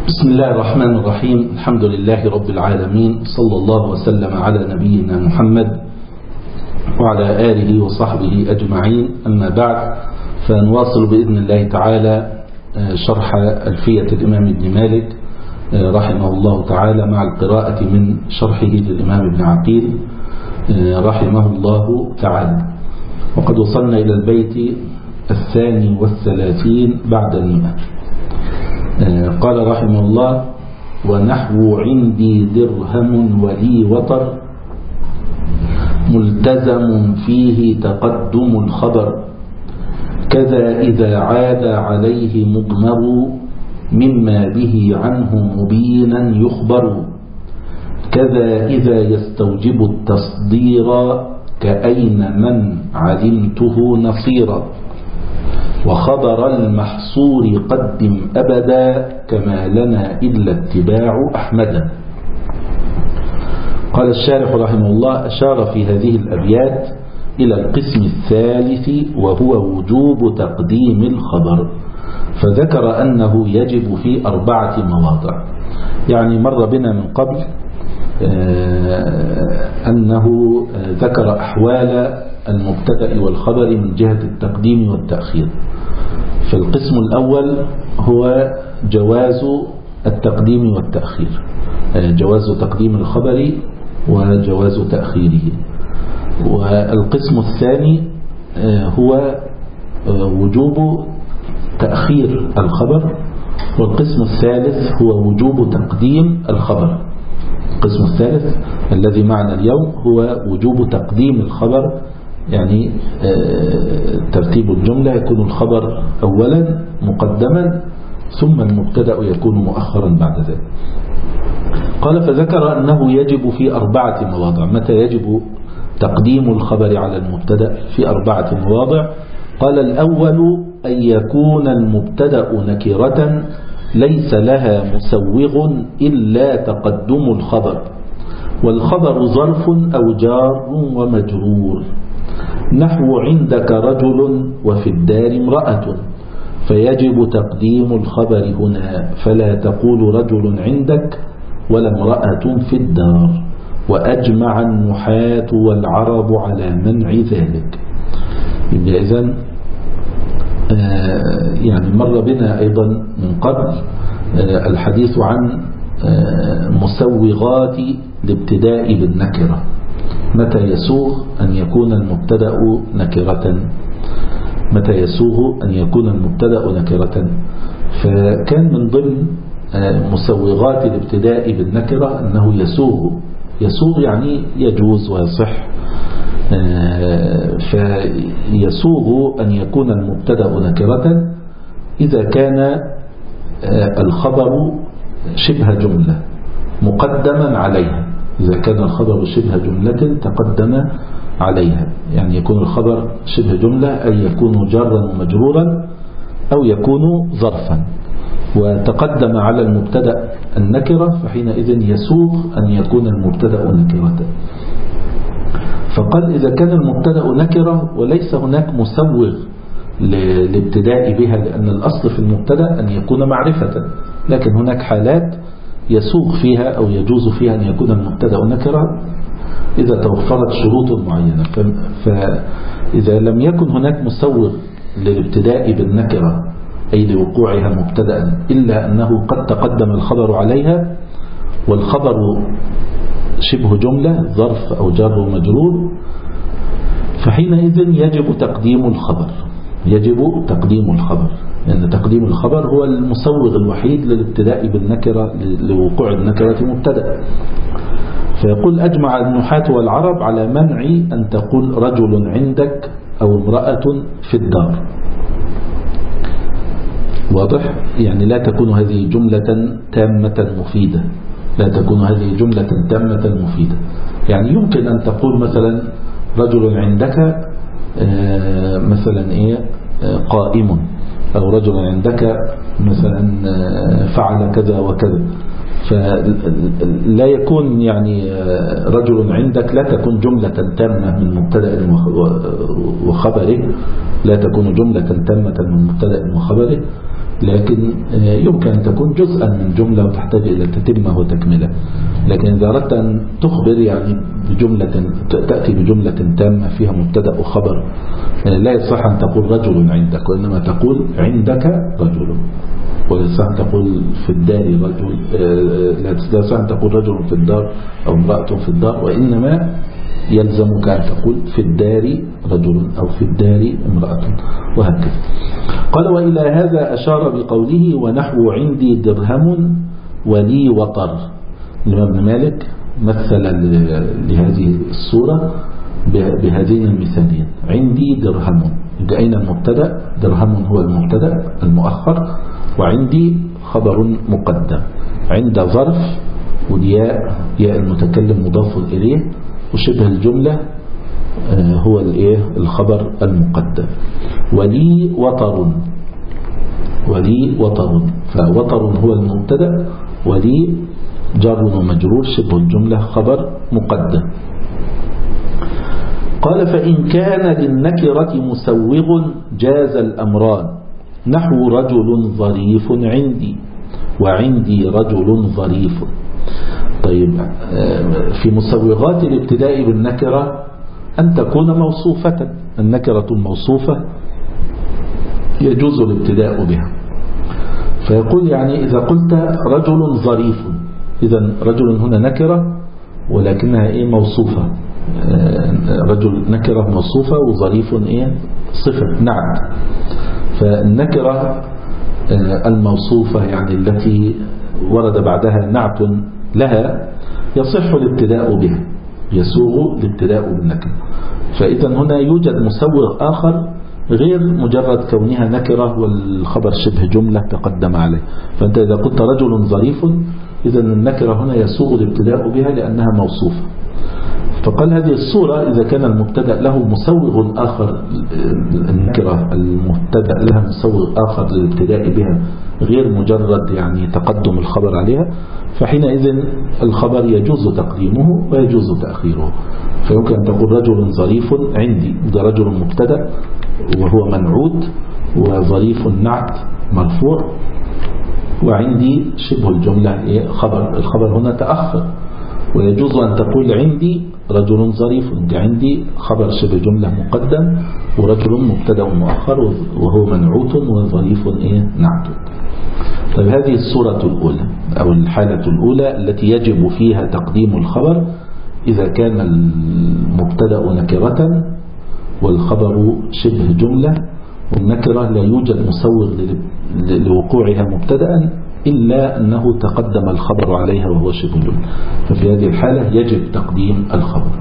بسم الله الرحمن الرحيم. الحمد لله رب العالمين، صلى الله وسلم على نبينا محمد وعلى آله وصحبه أجمعين. أما بعد، فنواصل بإذن الله تعالى شرح ألفية الإمام ابن مالك رحمه الله تعالى مع القراءة من شرحه للإمام ابن عقيل رحمه الله تعالى. وقد وصلنا إلى البيت 32 بعد 100. قال رحمه الله: ونحو عندي درهم ولي وطر، ملتزم فيه تقدم الخبر، كذا إذا عاد عليه مضمر، مما به عنه مبينا يخبر، كذا إذا يستوجب التصدير، كأين من علمته نصيرا، وخبر المحصور قدم أبدا، كما لنا إلا اتباع أحمد. قال الشارح رحمه الله: أشار في هذه الأبيات إلى القسم الثالث، وهو وجوب تقديم الخبر، فذكر أنه يجب في 4 مواضع. يعني مر بنا من قبل أنه ذكر أحوال المبتدأ والخبر من جهة التقديم والتأخير. فالقسم الأول هو جواز التقديم والتأخير، جواز تقديم الخبر وجواز تأخيره. والقسم الثاني هو وجوب تأخير الخبر. والقسم الثالث هو وجوب تقديم الخبر. القسم الثالث الذي معنا اليوم هو وجوب تقديم الخبر، يعني ترتيب الجملة، يكون الخبر أولا مقدما ثم المبتدأ يكون مؤخرا بعد ذلك. قال: فذكر أنه يجب في 4 مواضع. متى يجب تقديم الخبر على المبتدأ؟ في 4 مواضع. قال: الأول أن يكون المبتدأ نكرة ليس لها مسوغ إلا تقدم الخبر، والخبر ظرف أو جار ومجرور، نحو عندك رجل وفي الدار امرأة، فيجب تقديم الخبر هنا، فلا تقول رجل عندك ولا امرأة في الدار، وأجمع النحاة والعرب على منع ذلك. إذن يعني مر بنا أيضا من قبل الحديث عن مسوغات الابتداء بالنكرة. متى يسوغ أن يكون المبتدأ نكرة؟ متى يسوغ أن يكون المبتدأ نكرة؟ فكان من ضمن مسوغات الابتداء بالنكرة أنه يسوغ يعني يجوز ويصح. فيسوغ أن يكون المبتدأ نكرة إذا كان الخبر شبه جملة مقدما عليها. إذا كان الخبر شبه جملة تقدم عليها، يعني يكون الخبر شبه جملة، أي يكون جارا ومجرورا أو يكون ظرفا، وتقدم على المبتدأ النكرة، فحينئذ يسوغ أن يكون المبتدأ نكرة. فقال: إذا كان المبتدأ نكرة وليس هناك مسوغ للابتداء بها، لأن الأصل في المبتدأ أن يكون معرفة، لكن هناك حالات يسوغ فيها أو يجوز فيها أن يكون المبتدأ نكرة إذا توفرت شروط معينة. فإذا لم يكن هناك مسوغ للابتداء بالنكرة، أي لوقوعها مبتدأ، إلا أنه قد تقدم الخبر عليها، والخبر شبه جملة ظرف أو جار ومجرور، فحينئذ يجب تقديم الخبر. يجب تقديم الخبر، لأن تقديم الخبر هو المسوغ الوحيد للابتداء بالنكرة، لوقوع النكرة مبتدأ. فيقول: أجمع النحاة والعرب على منع أن تقول رجل عندك أو امرأة في الدار. واضح؟ يعني لا تكون هذه جملة تامة مفيدة، لا تكون هذه جملة تامة مفيدة. يعني يمكن أن تقول مثلا رجل عندك مثلا قائم، أو رجل عندك مثلا فعل كذا وكذا. فلا يكون يعني رجل عندك لا تكون جملة تامة من مبتدأ وخبره، لا تكون جملة تامة من مبتدأ وخبره، لكن يمكن أن تكون جزءا من جملة وتحتاج إلى تتمة وتكملة. لكن إذا أردت أن تخبر يعني بجملة، تأتي بجملة تامة فيها مبتدأ وخبر، لا يصح أن تقول رجل عندك، وإنما تقول عندك رجل، ولا يصح أن تقول في الدار رجل، لا يصح أن تقول رجل في الدار أو امرأة في الدار، وإنما يلزمك أن تقول في الدار رجل أو في الدار امرأة، وهكذا. قال وإلى هذا أشار بقوله ونحو عندي درهم ولي وطر. الإمام ابن مالك مثل لهذه الصورة بهذين المثالين: عندي درهم، أين المبتدأ؟ درهم هو المبتدأ المؤخر، وعندي خبر مقدم، عند ظرف والياء ياء المتكلم مضاف إليه، وشبه الجملة هو الخبر المقدم. ولي وطر، ولي وطر، فوطر هو المبتدأ، ولي جار ومجرور شبه الجملة خبر مقدم. قال فإن كان للنكرة مسوغ جاز الأمران، نحو رجل ظريف عندي، وعندي رجل ظريف. طيب، في مسوغات الابتداء بالنكرة أن تكون موصوفة، النكرة الموصوفة يجوز الابتداء بها. فيقول يعني إذا قلت رجل ظريف، إذا رجل هنا نكرة ولكنها موصوفة، رجل نكرة موصوفة، وظريف صفة نعت. فالنكرة الموصوفة يعني التي ورد بعدها نعت لها يصح الابتداء بها، يسوغ الابتداء بالنكرة. فإذا هنا يوجد مسوغ آخر غير مجرد كونها نكرة والخبر شبه جملة تقدم عليه. فأنت إذا قلت رجل ظريف، إذا النكرة هنا يسوغ الابتداء بها لأنها موصوفة. فقال هذه الصورة إذا كان المبتدأ له مسوغ آخر، النكرة المبتدأ لها مسوغ آخر للابتداء بها غير مجرد يعني تقدم الخبر عليها، فحينئذ الخبر يجوز تقديمه ويجوز تأخيره. فيمكن أن تقول رجل ظريف عندي، ده رجل مبتدأ وهو منعوت، وظريف نعت مرفوع، وعندي شبه الجملة خبر، الخبر هنا تأخر. ويجوز أن تقول عندي رجل ظريف، عندي خبر شبه جملة مقدم، ورجل مبتدأ مؤخر وهو منعوت، وظريف نعت. طيب، هذه الصورة الأولى أو الحالة الأولى التي يجب فيها تقديم الخبر إذا كان المبتدأ نكرة والخبر شبه جملة، والنكرة لا يوجد مسوغ لوقوعها مبتدأ إلا أنه تقدم الخبر عليها وهو شبه جملة، ففي هذه الحالة يجب تقديم الخبر.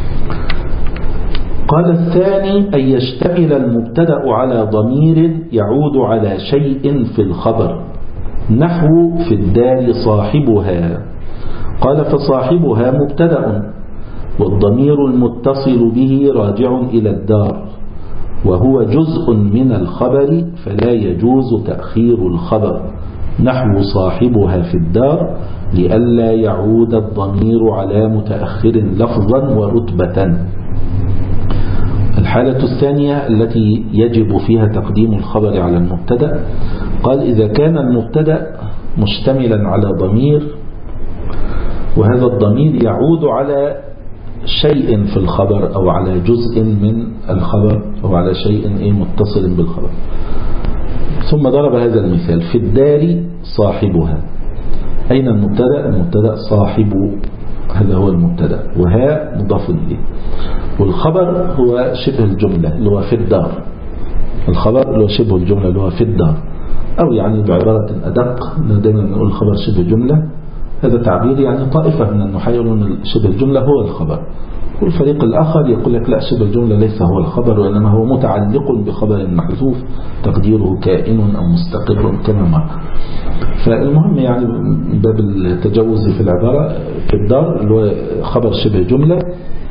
قال الثاني أن يشتمل المبتدأ على ضمير يعود على شيء في الخبر، نحو في الدار صاحبها. قال فصاحبها مبتدأ، والضمير المتصل به راجع إلى الدار، وهو جزء من الخبر فلا يجوز تأخير الخبر، نحو صاحبها في الدار، لئلا يعود الضمير على متأخر لفظا ورتبة. الحالة الثانية التي يجب فيها تقديم الخبر على المبتدأ، قال إذا كان المبتدأ مشتملا على ضمير، وهذا الضمير يعود على شيء في الخبر أو على جزء من الخبر أو على شيء متصل بالخبر. ثم ضرب هذا المثال: في الدار صاحبها. أين المبتدأ؟ المبتدأ صاحب، هذا هو المبتدأ، وها مضاف إليه، والخبر هو شبه الجملة اللي هو في الدار. الخبر اللي هو شبه الجملة اللي هو في الدار، أو يعني بعبارة أدق دائما نقول الخبر شبه جملة، هذا تعبير يعني طائفة من النحاة يقولون شبه الجملة هو الخبر، والفريق الآخر يقول لك لا، شبه الجملة ليس هو الخبر، وإنما هو متعلق بخبر محذوف تقديره كائن أو مستقر كما مر. فالمهم يعني باب التجوز في العبارة، في الدار اللي هو خبر شبه جملة،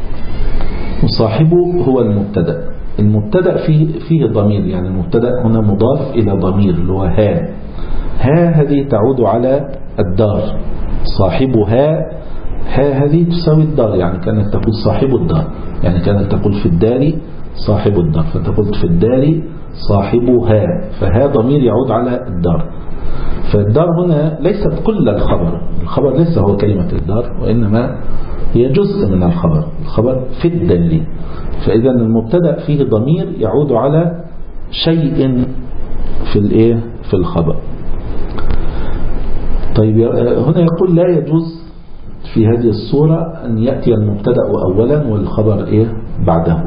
وصاحبه هو المبتدأ. المبتدأ فيه ضمير، يعني المبتدأ هنا مضاف إلى ضمير اللي هو ها هذه تعود على الدار، صاحبها ها هذه تساوي الدار، يعني كانت تقول صاحب الدار، يعني كانت تقول في الدار صاحب الدار، فأنت قلت في الدار صاحبها، فها ضمير يعود على الدار. فالدار هنا ليست كل الخبر ليس هو كلمة الدار، وإنما هي جزء من الخبر في الدار. فإذا المبتدأ فيه ضمير يعود على شيء في الخبر. طيب هنا يقول لا يجوز في هذه الصورة أن يأتي المبتدأ أولا والخبر بعده،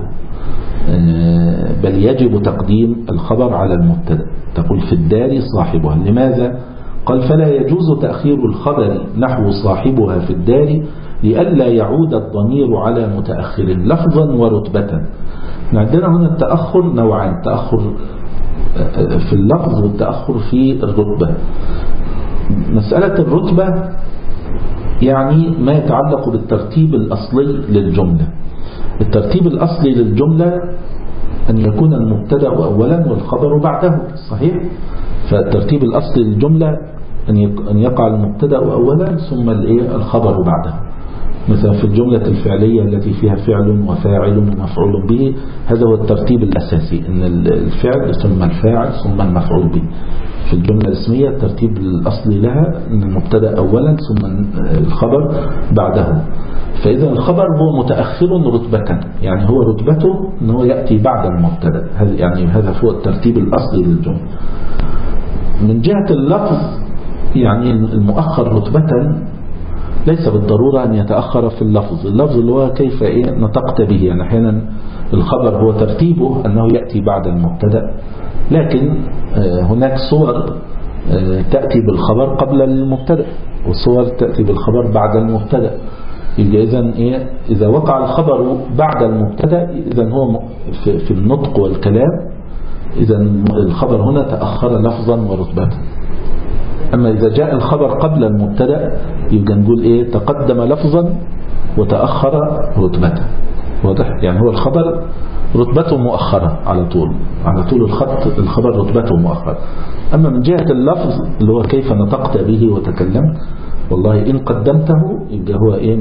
بل يجب تقديم الخبر على المبتدأ. تقول في الدار صاحبها. لماذا؟ قال فلا يجوز تأخير الخبر نحو صاحبها في الدار لئلا يعود الضمير على متأخر لفظا ورتبة. عندنا هنا التأخر نوعان، تأخر في اللفظ والتأخر في الرتبة. مسألة الرتبة يعني ما يتعلق بالترتيب الأصلي للجملة. الترتيب الأصلي للجملة أن يكون المبتدأ أولا والخبر بعده، صحيح؟ فالترتيب الأصلي للجملة أن يقع المبتدأ أولا ثم الخبر بعده. مثلا في الجملة الفعلية التي فيها فعل وفاعل ومفعول به، هذا هو الترتيب الأساسي، أن الفعل ثم الفاعل ثم المفعول به. في الجملة الاسمية الترتيب الأصلي لها أن المبتدأ أولا ثم الخبر بعده. فإذا الخبر هو متأخر رتبة، يعني هو رتبته أنه يأتي بعد المبتدأ، يعني هذا هو الترتيب الأصلي للجملة. من جهة اللفظ يعني المؤخر رتبة ليس بالضرورة أن يتأخر في اللفظ اللي هو كيف نطقت به. يعني أحيانا الخبر هو ترتيبه أنه يأتي بعد المبتدأ، لكن هناك صور تأتي بالخبر قبل المبتدأ وصور تأتي بالخبر بعد المبتدأ. إذا وقع الخبر بعد المبتدأ إذا هو في النطق والكلام، إذا الخبر هنا تأخر لفظا ورتبة. أما إذا جاء الخبر قبل المبتدأ يبقى نقول تقدم لفظا وتأخر رتبة. واضح؟ يعني هو الخبر رتبته مؤخرة على طول الخط، الخبر رتبته مؤخرة. أما من جهة اللفظ اللي هو كيف نطقت به وتكلمت، والله إن قدمته يبقى هو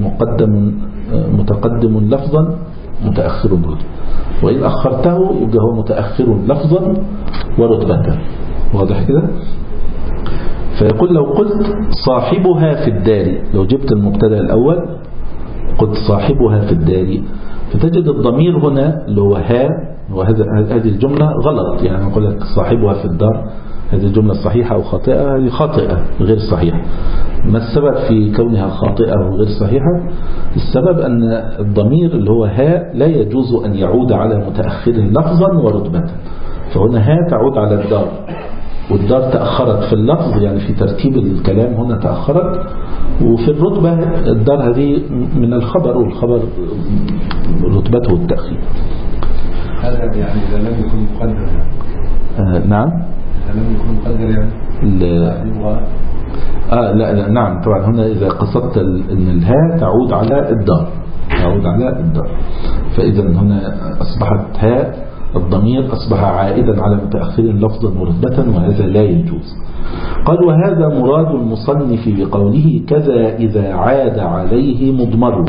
متقدم لفظا متأخر رتبة، وإن أخرته يبقى هو متأخر لفظا ورتبة. واضح كده؟ فيقول لو قلت صاحبها في الدار، لو جبت المبتدا الأول قلت صاحبها في الدار، فتجد الضمير هنا اللي هو هذه الجملة غلط. يعني نقول لك صاحبها في الدار، هذه الجملة صحيحة أو خاطئة؟ هذه خاطئة غير صحيحة. ما السبب في كونها خاطئة وغير صحيحة؟ السبب أن الضمير اللي هو لا يجوز أن يعود على متأخر لفظا ورتبة. فهنا تعود على الدار، والدار تأخرت في اللفظ يعني في ترتيب الكلام هنا تأخرت، وفي الرتبة الدار هذه من الخبر، والخبر رتبته التأخير. هذا يعني إذا لم يكن مقدر نعم إذا لم يكن مقدر يعني لا نعم طبعا. هنا إذا قصدت أن الهاء تعود على الدار، فإذا هنا أصبحت هاء الضمير أصبح عائدا على متأخر لفظا ورتبة، وهذا لا يجوز. قال وهذا مراد المصنف بقوله كذا إذا عاد عليه مضمر.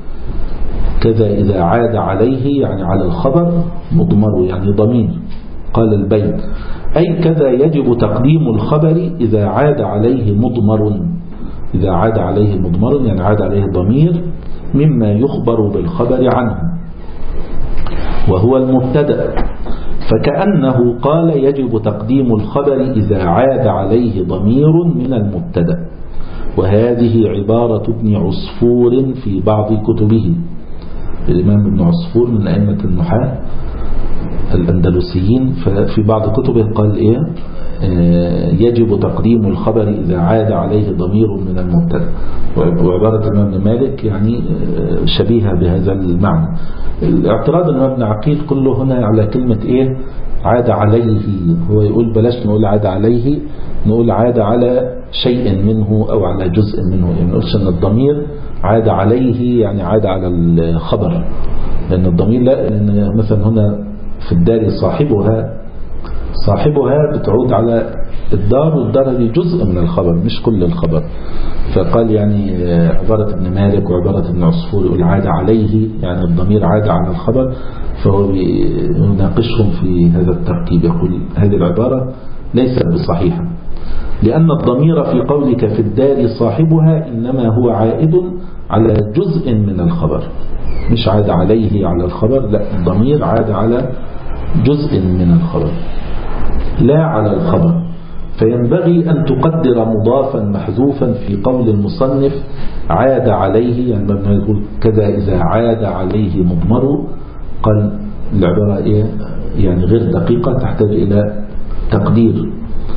كذا إذا عاد عليه يعني على الخبر مضمر يعني ضمير. قال البيت أي كذا يجب تقديم الخبر إذا عاد عليه مضمر. إذا عاد عليه مضمر يعني عاد عليه ضمير مما يخبر بالخبر عنه وهو المبتدأ، فكأنه قال يجب تقديم الخبر إذا عاد عليه ضمير من المبتدأ. وهذه عبارة ابن عصفور في بعض كتبه. الإمام ابن عصفور من أئمة النحاة الأندلسيين، ففي بعض كتبه قال يجب تقديم الخبر إذا عاد عليه ضمير من المبتدأ. وعبارة الإمام مالك يعني شبيهة بهذا المعنى. الاعتراض الإمام ابن عقيل كله هنا على كلمة عاد عليه. هو يقول بلاش نقول عاد عليه، نقول عاد على شيء منه أو على جزء منه. يعني نقولش أن الضمير عاد عليه يعني عاد على الخبر، لأن الضمير لا، لأن مثلا هنا في الدار صاحبها بتعود على الدار دي جزء من الخبر مش كل الخبر. فقال يعني عبارة ابن مالك وعبارة ابن عصفور يقول عاد عليه، يعني الضمير عاد على الخبر، فهو يناقشهم في هذا التركيب، يقول هذه العبارة ليست بصحيحة، لأن الضمير في قولك في الدار صاحبها إنما هو عائد على جزء من الخبر، مش عاد عليه على الخبر، لا، الضمير عاد على جزء من الخبر لا على الخبر. فينبغي أن تقدر مضافا محذوفا في قول المصنف عاد عليه، يعني لما يقول كذا إذا عاد عليه مضمر، قال العبارة إيه يعني غير دقيقة، تحتاج إلى تقدير.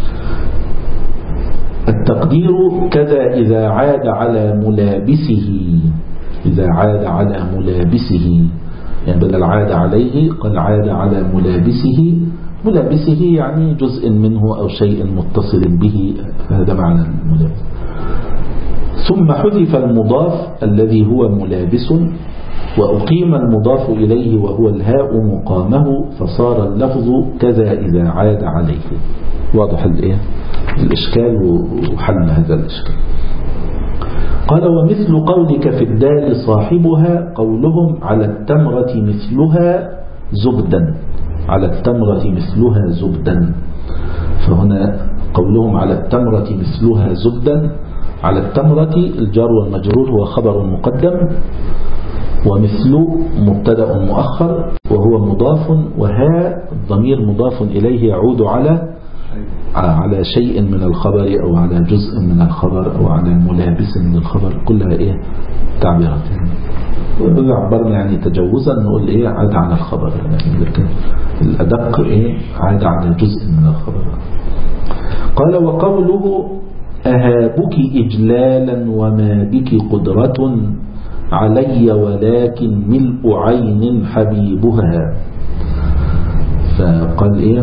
التقدير كذا إذا عاد على ملابسه، إذا عاد على ملابسه، يعني بدل عاد عليه قال عاد على ملابسه، ملابسه يعني جزء منه أو شيء متصل به، هذا معنى الملابس. ثم حذف المضاف الذي هو ملابس، وأقيم المضاف إليه وهو الهاء مقامه، فصار اللفظ كذا إذا عاد عليه. واضح الإشكال وحل هذا الإشكال. قال ومثل قولك في الدار صاحبها قولهم على التمرة مثلها زبدا، على التمرة مثلها زبدا، فهنا قولهم على التمرة مثلها زبدا، على التمرة الجار والمجرور هو خبر مقدم، ومثل مبتدأ مؤخر وهو مضاف، وها الضمير مضاف إليه يعود على شيء من الخبر أو على جزء من الخبر أو على ملابس من الخبر، كلها تعبيرات. وعبرنا يعني تجوزا نقول عاد على الخبر، يعني لكن الأدق عاد على جزء من الخبر. قال وقوله أهابك إجلالا وما بك قدرة علي ولكن ملء عين حبيبها، فقال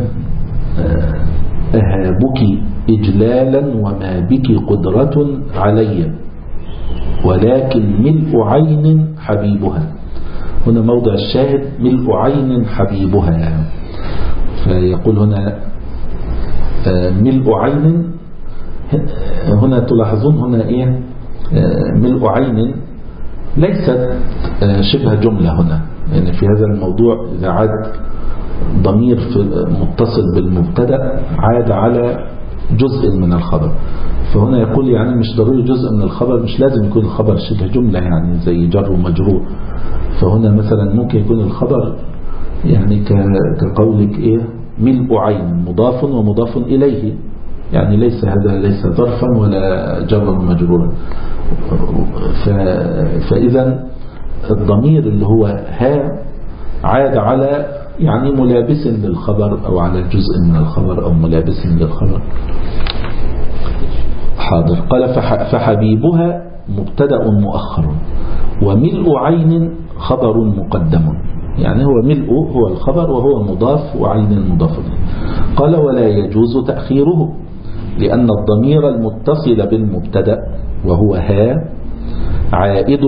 أهابك إجلالا وما بك قدرة علي ولكن ملء عين حبيبها، هنا موضع الشاهد ملء عين حبيبها. فيقول هنا ملء عين، هنا تلاحظون هنا ملء عين ليست شبه جملة هنا، يعني في هذا الموضوع إذا عاد ضمير متصل بالمبتدأ عاد على جزء من الخبر، فهنا يقول يعني مش ضروري جزء من الخبر، مش لازم يكون الخبر شبه جملة يعني زي جر ومجرور. فهنا مثلا ممكن يكون الخبر يعني كقولك ملء عين مضاف ومضاف إليه، يعني هذا ليس ظرفا ولا جر ومجرورا. فإذا الضمير اللي هو ها عاد على يعني ملابس للخبر أو على جزء من الخبر أو ملابس للخبر. حاضر. قال فحبيبها مبتدأ مؤخر وملء عين خبر مقدم، يعني هو ملء هو الخبر وهو مضاف وعين مضاف. قال ولا يجوز تأخيره لأن الضمير المتصل بالمبتدأ وهو ها عائد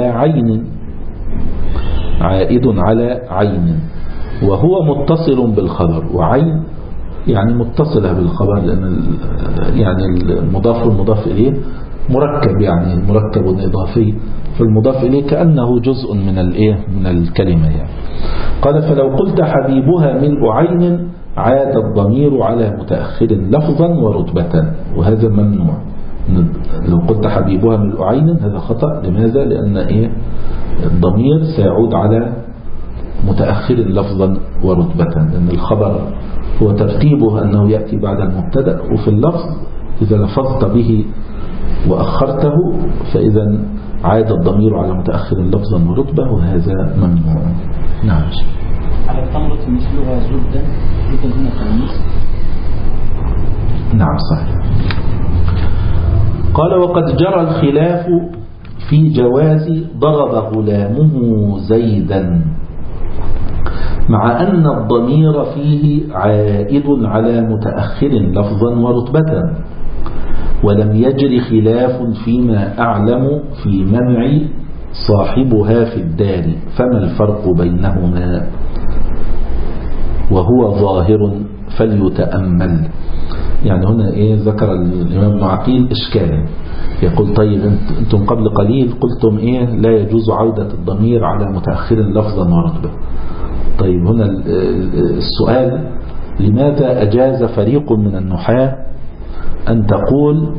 على عين وهو متصل بالخبر، وعين يعني متصلة بالخبر، لأن يعني المضاف والمضاف إليه مركب، يعني مركب إضافي، فالمضاف إليه كأنه جزء من الكلمة يعني. قال فلو قلت حبيبها ملء عين عاد الضمير على متأخر لفظا ورتبة، وهذا ممنوع. لو قلت حبيبها ملء عين هذا خطأ. لماذا؟ لأن الضمير سيعود على متأخر لفظا ورتبة، لأن الخبر هو ترتيبه أنه يأتي بعد المبتدأ، وفي اللفظ إذا لفظت به وأخرته فإذا عاد الضمير على متأخر لفظا ورتبة، وهذا ممنوع. نعم. على التمرة مثلها زبدا هنا تلميذ. نعم صحيح. قال وقد جرى الخلاف في جواز ضرب غلامه زيدا، مع أن الضمير فيه عائد على متأخر لفظا ورتبة، ولم يجر خلاف فيما أعلم في منع صاحبها في الدار، فما الفرق بينهما؟ وهو ظاهر فليتأمل. يعني هنا ذكر الإمام ابن عقيل إشكالا، يقول طيب أنتم قبل قليل قلتم لا يجوز عودة الضمير على متأخر لفظا ورتبة. طيب هنا السؤال: لماذا أجاز فريق من النحاة أن تقول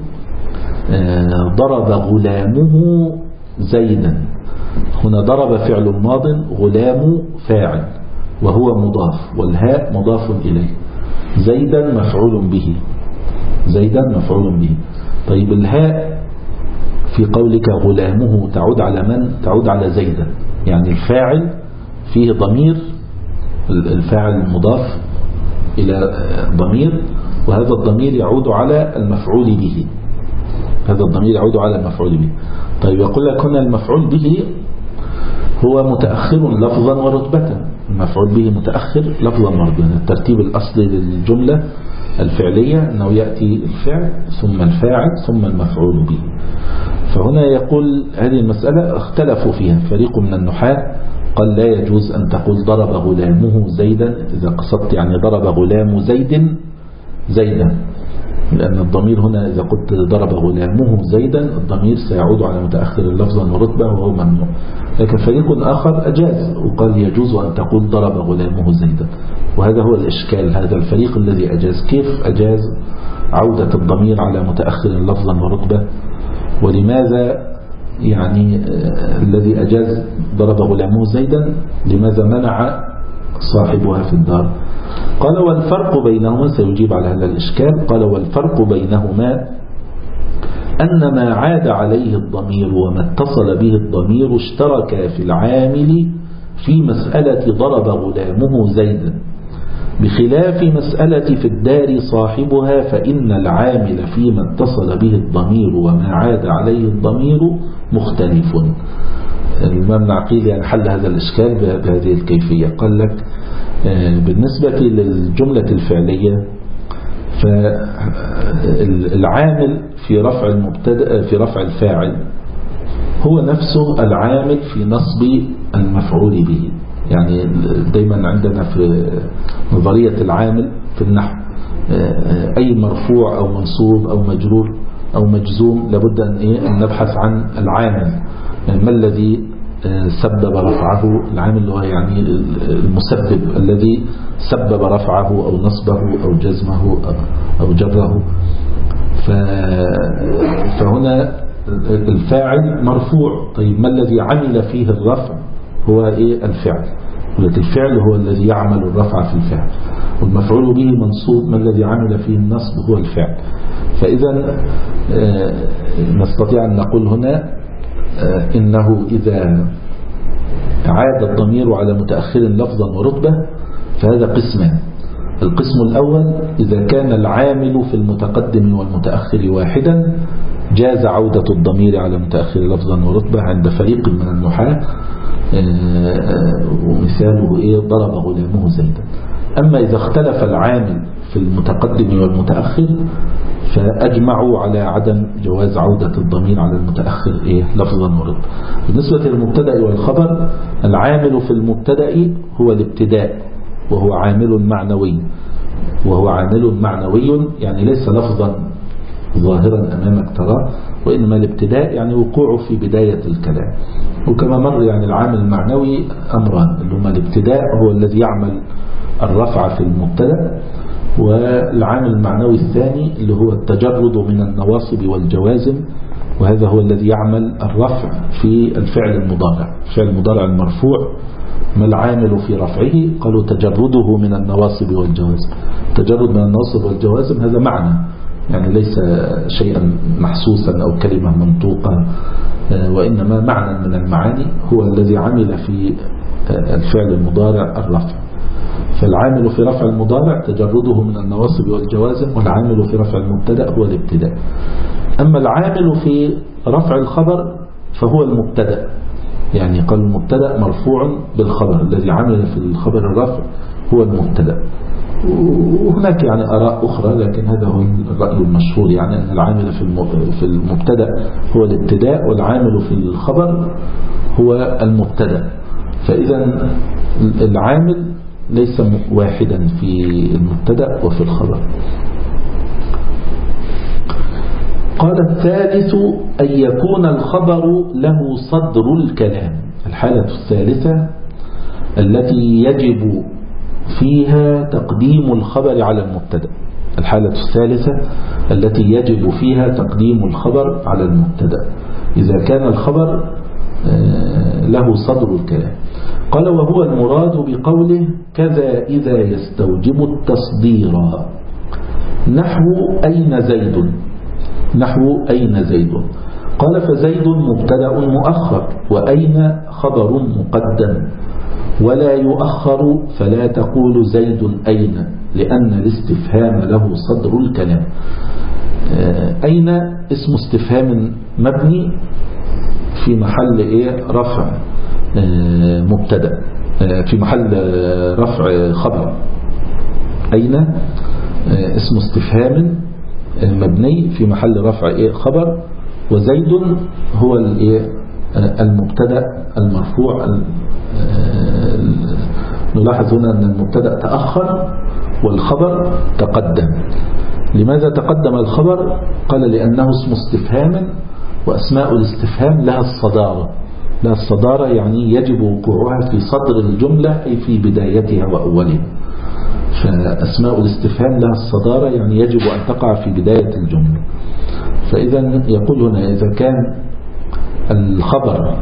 ضرب غلامه زيدا؟ هنا ضرب فعل ماض، غلام فاعل وهو مضاف، والهاء مضاف إليه، زيدا مفعول به، زيدا مفعول به. طيب الهاء في قولك غلامه تعود على من؟ تعود على زيدا، يعني الفاعل فيه ضمير، الفاعل المضاف إلى ضمير، وهذا الضمير يعود على المفعول به، هذا الضمير يعود على المفعول به. طيب يقول لك هنا المفعول به هو متأخر لفظا ورتبة، المفعول به متأخر لفظا ورتبة. الترتيب الأصلي للجملة الفعلية أنه يأتي الفعل ثم الفاعل ثم المفعول به. فهنا يقول هذه المسألة اختلفوا فيها، فريق من النحاة قال لا يجوز أن تقول ضرب غلامه زيدا، إذا قصدت يعني ضرب غلام زيد زيدا، لأن الضمير هنا إذا قلت ضرب غلامه زيدا الضمير سيعود على متأخر لفظا ورتبة وهو ممنوع. لكن فريق آخر أجاز وقال يجوز أن تقول ضرب غلامه زيدا، وهذا هو الإشكال. هذا الفريق الذي أجاز كيف أجاز عودة الضمير على متأخر لفظا ورتبة؟ ولماذا يعني الذي أجاز ضرب غلامه زيدا لماذا منع صاحبها في الدار؟ قال والفرق بينهما، سيجيب على هذا الإشكال، قال والفرق بينهما أن ما عاد عليه الضمير وما اتصل به الضمير اشتركا في العامل في مسألة ضرب غلامه زيدا، بخلاف مسألة في الدار صاحبها فإن العامل فيما اتصل به الضمير وما عاد عليه الضمير مختلف. الإمام العقيل يعني حل هذا الإشكال بهذه الكيفية، قال لك بالنسبة للجملة الفعلية فالعامل في رفع المبتدأ في رفع الفاعل هو نفسه العامل في نصب المفعول به. يعني دايما عندنا في نظرية العامل في النحو أي مرفوع أو منصوب أو مجرور أو مجزوم لابد أن نبحث عن العامل، ما الذي سبب رفعه، العامل اللي هو يعني المسبب الذي سبب رفعه أو نصبه أو جزمه أو جره. فهنا الفاعل مرفوع، طيب ما الذي عمل فيه الرفع؟ هو الفعل، الفعل هو الذي يعمل الرفع في الفعل، والمفعول به منصوب، ما الذي عمل فيه النصب؟ هو الفعل. فإذا نستطيع أن نقول هنا إنه إذا عاد الضمير على متأخر لفظا ورتبة فهذا قسمان. القسم الأول إذا كان العامل في المتقدم والمتأخر واحدا جاز عودة الضمير على متأخر لفظا ورتبة عند فريق من النحاة، ومثاله ضرب غلامه زيدا. أما إذا اختلف العامل في المتقدم والمتأخر فأجمعوا على عدم جواز عودة الضمير على المتأخر لفظا ورتبة. بالنسبة للمبتدأ والخبر، العامل في المبتدأ هو الابتداء وهو عامل معنوي، يعني ليس لفظا ظاهرا أمامك تراه، وإنما الابتداء يعني وقوعه في بداية الكلام. وكما مر يعني العامل المعنوي أمران، اللي هما الابتداء هو الذي يعمل الرفع في المبتدأ، والعامل المعنوي الثاني اللي هو التجرد من النواصب والجوازم، وهذا هو الذي يعمل الرفع في الفعل المضارع. الفعل المضارع المرفوع ما العامل في رفعه؟ قالوا تجرده من النواصب والجوازم. تجرد من النواصب والجوازم هذا معنى، يعني ليس شيئا محسوسا أو كلمة منطوقة، وإنما معنى من المعاني هو الذي عمل في الفعل المضارع الرفع. فالعامل في رفع المضارع تجرده من النواصب والجوازم، والعامل في رفع المبتدأ هو الابتداء. أما العامل في رفع الخبر فهو المبتدأ، يعني قال المبتدأ مرفوع بالخبر، الذي عمل في الخبر الرفع هو المبتدأ. وهناك يعني آراء أخرى، لكن هذا هو الرأي المشهور، يعني أن العامل في المبتدأ هو الابتداء، والعامل في الخبر هو المبتدأ. فإذا العامل ليس واحدا في المبتدأ وفي الخبر. قال الثالث أن يكون الخبر له صدر الكلام. الحالة الثالثة التي يجب فيها تقديم الخبر على المبتدأ. الحالة الثالثة التي يجب فيها تقديم الخبر على المبتدأ إذا كان الخبر له صدر الكلام. قال وهو المراد بقوله كذا إذا يستوجب التصدير نحو أين زيد. نحو أين زيد. قال فزيد مبتدأ مؤخر وأين خبر مقدم ولا يؤخر فلا تقول زيد أين لأن الاستفهام له صدر الكلام. أين اسم استفهام مبني في محل رفع مبتدأ في محل رفع خبر. أين اسم استفهام مبني في محل رفع خبر وزيد هو المبتدأ المرفوع. نلاحظ هنا أن المبتدأ تأخر والخبر تقدم. لماذا تقدم الخبر؟ قال لأنه اسم استفهام وأسماء الاستفهام لها الصدارة. لها الصدارة يعني يجب وقوعها في صدر الجملة أي في بدايتها وأولها. فأسماء الاستفهام لها الصدارة يعني يجب أن تقع في بداية الجملة. فإذا يقول هنا إذا كان الخبر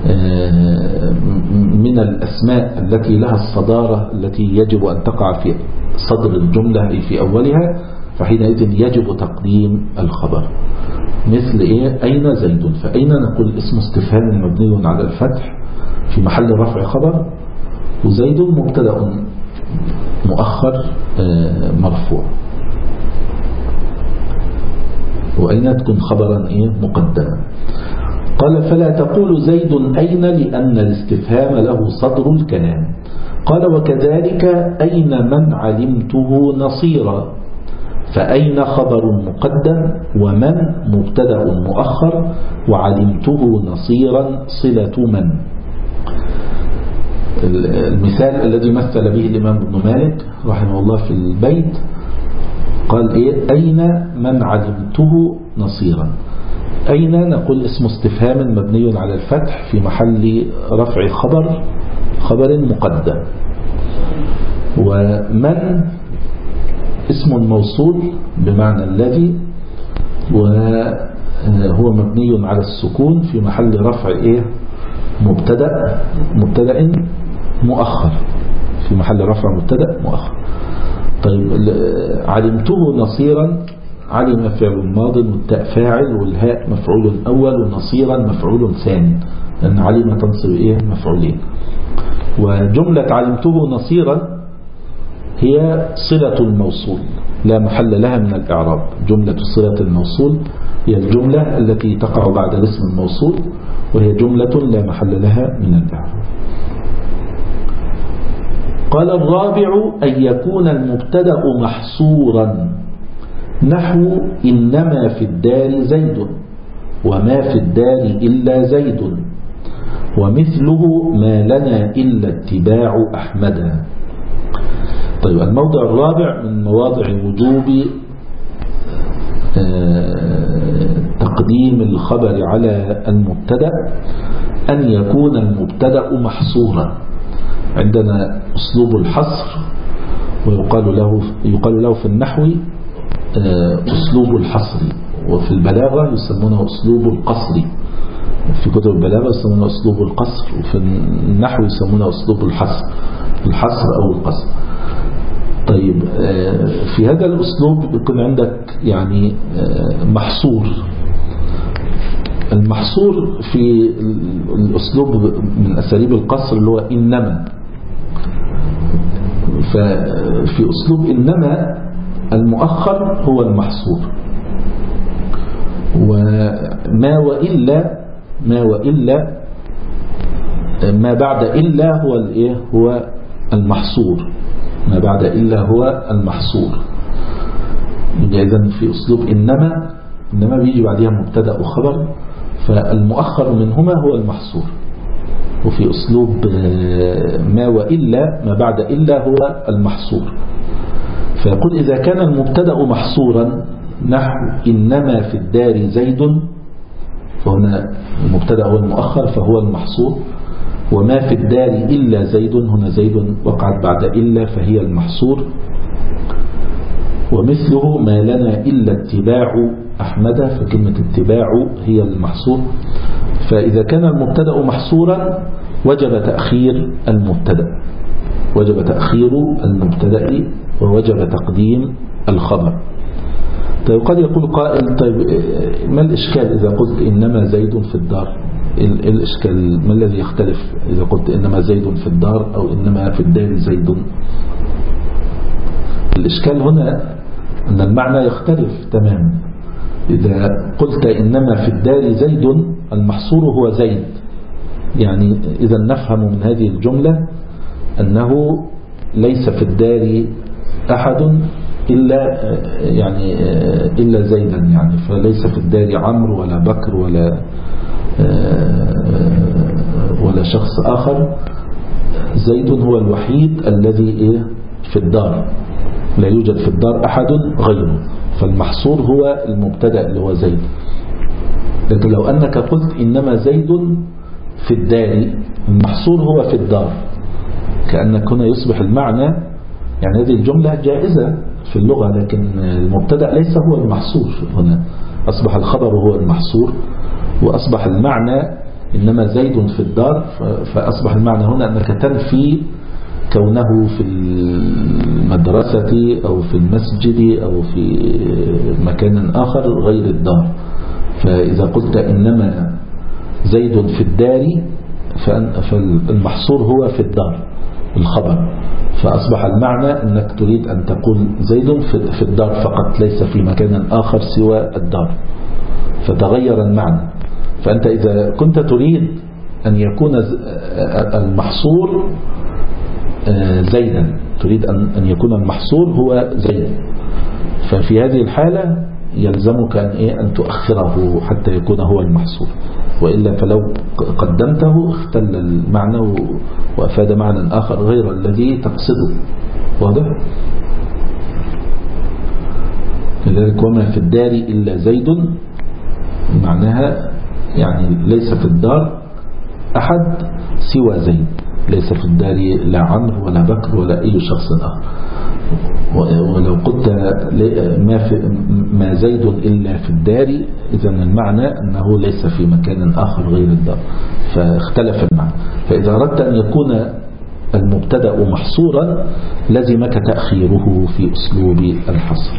من الأسماء التي لها الصدارة التي يجب أن تقع في صدر الجملة أي في أولها فحينئذ يجب تقديم الخبر. مثل أين زيد. فأين نقول اسم استفهام مبني على الفتح في محل رفع خبر وزيد مبتدأ مؤخر مرفوع وأين تكون خبرا مقدما. قال فلا تقول زيد أين لأن الاستفهام له صدر الكلام. قال وكذلك أين من علمته نصيرا فأين خبر مقدم ومن مبتدأ مؤخر وعلمته نصيرا صلة من. المثال الذي مثل به الإمام ابن مالك رحمه الله في البيت قال أين من علمته نصيرا. أين نقول اسم استفهام مبني على الفتح في محل رفع خبر مقدم ومن اسم موصول بمعنى الذي وهو مبني على السكون في محل رفع مبتدأ مؤخر في محل رفع مبتدأ مؤخر. طيب علمته نصيرا علم فعل ماض والتاء فاعل والهاء مفعول أول ونصيرا مفعول ثاني لأن علم تنصب مفعولين. وجملة علمته نصيرا هي صلة الموصول لا محل لها من الإعراب. جملة صلة الموصول هي الجملة التي تقع بعد الاسم الموصول وهي جملة لا محل لها من الإعراب. قال الرابع أن يكون المبتدأ محصورا نحو إنما في الدار زيد وما في الدار إلا زيد ومثله ما لنا إلا اتباع أحمد. طيب الموضع الرابع من مواضع وجوب تقديم الخبر على المبتدأ أن يكون المبتدأ محصورا. عندنا أسلوب الحصر ويقال له في النحو أسلوب الحصر وفي البلاغة يسمونه أسلوب القصر. في كتب البلاغة يسمونه أسلوب القصر وفي النحو يسمونه أسلوب الحصر أو القصر. طيب في هذا الأسلوب يكون عندك يعني محصور. المحصور في الأسلوب من أساليب القصر اللي هو إنما. ففي أسلوب إنما المؤخر هو المحصور وما وإلا ما بعد إلا هو المحصور. ما بعد إلا هو المحصور. إذن في أسلوب إنما بيجي بعدها مبتدأ وخبر فالمؤخر منهما هو المحصور. وفي أسلوب ما وإلا ما بعد إلا هو المحصور. فيقول إذا كان المبتدأ محصورا نحو إنما في الدار زيد، فهنا المبتدأ هو المؤخر فهو المحصور، وما في الدار إلا زيد، هنا زيد وقعت بعد إلا فهي المحصور. ومثله ما لنا إلا اتباع أحمد، فكلمة اتباع هي المحصور. فإذا كان المبتدأ محصورا وجب تأخير المبتدأ، وجب تأخير المبتدأ ووجب تقديم الخبر. طيب قد يقول قائل طيب ما الإشكال إذا قلت إنما زيد في الدار؟ الإشكال ما الذي يختلف إذا قلت إنما زيد في الدار أو إنما في الدار زيد؟ الإشكال هنا أن المعنى يختلف تماما. إذا قلت إنما في الدار زيد المحصور هو زيد، يعني إذا نفهم من هذه الجملة أنه ليس في الدار أحد إلا زيدا، يعني فليس في الدار عمرو ولا بكر ولا شخص آخر، زيد هو الوحيد الذي في الدار، لا يوجد في الدار أحد غيره، فالمحصور هو المبتدأ اللي هو زيد. لكن لو أنك قلت إنما زيد في الدار، المحصور هو في الدار، كأنك هنا يصبح المعنى، يعني هذه الجملة جائزة في اللغة، لكن المبتدأ ليس هو المحصور، هنا أصبح الخبر هو المحصور، وأصبح المعنى إنما زيد في الدار، فأصبح المعنى هنا أنك تنفي كونه في المدرسة أو في المسجد أو في مكان آخر غير الدار. فإذا قلت إنما زيد في الدار فالمحصور هو في الدار الخبر، فأصبح المعنى أنك تريد أن تقول زيد في الدار فقط، ليس في مكان آخر سوى الدار، فتغير المعنى. فأنت إذا كنت تريد أن يكون المحصور زيدا، تريد أن يكون المحصور هو زيد، ففي هذه الحالة يلزمك أن تؤخره حتى يكون هو المحصور، وإلا فلو قدمته اختل المعنى وأفاد معنى آخر غير الذي تقصده. واضح؟ لذلك وما في الدار إلا زيد معناها يعني ليس في الدار أحد سوى زيد، ليس في الدار لا عمرو ولا بكر ولا أي شخص آخر. ولو قلت ما زيد إلا في الدار، إذن المعنى أنه ليس في مكان آخر غير الدار، فاختلف المعنى. فإذا أردت أن يكون المبتدأ محصورا لزمك تأخيره في أسلوب الحصر.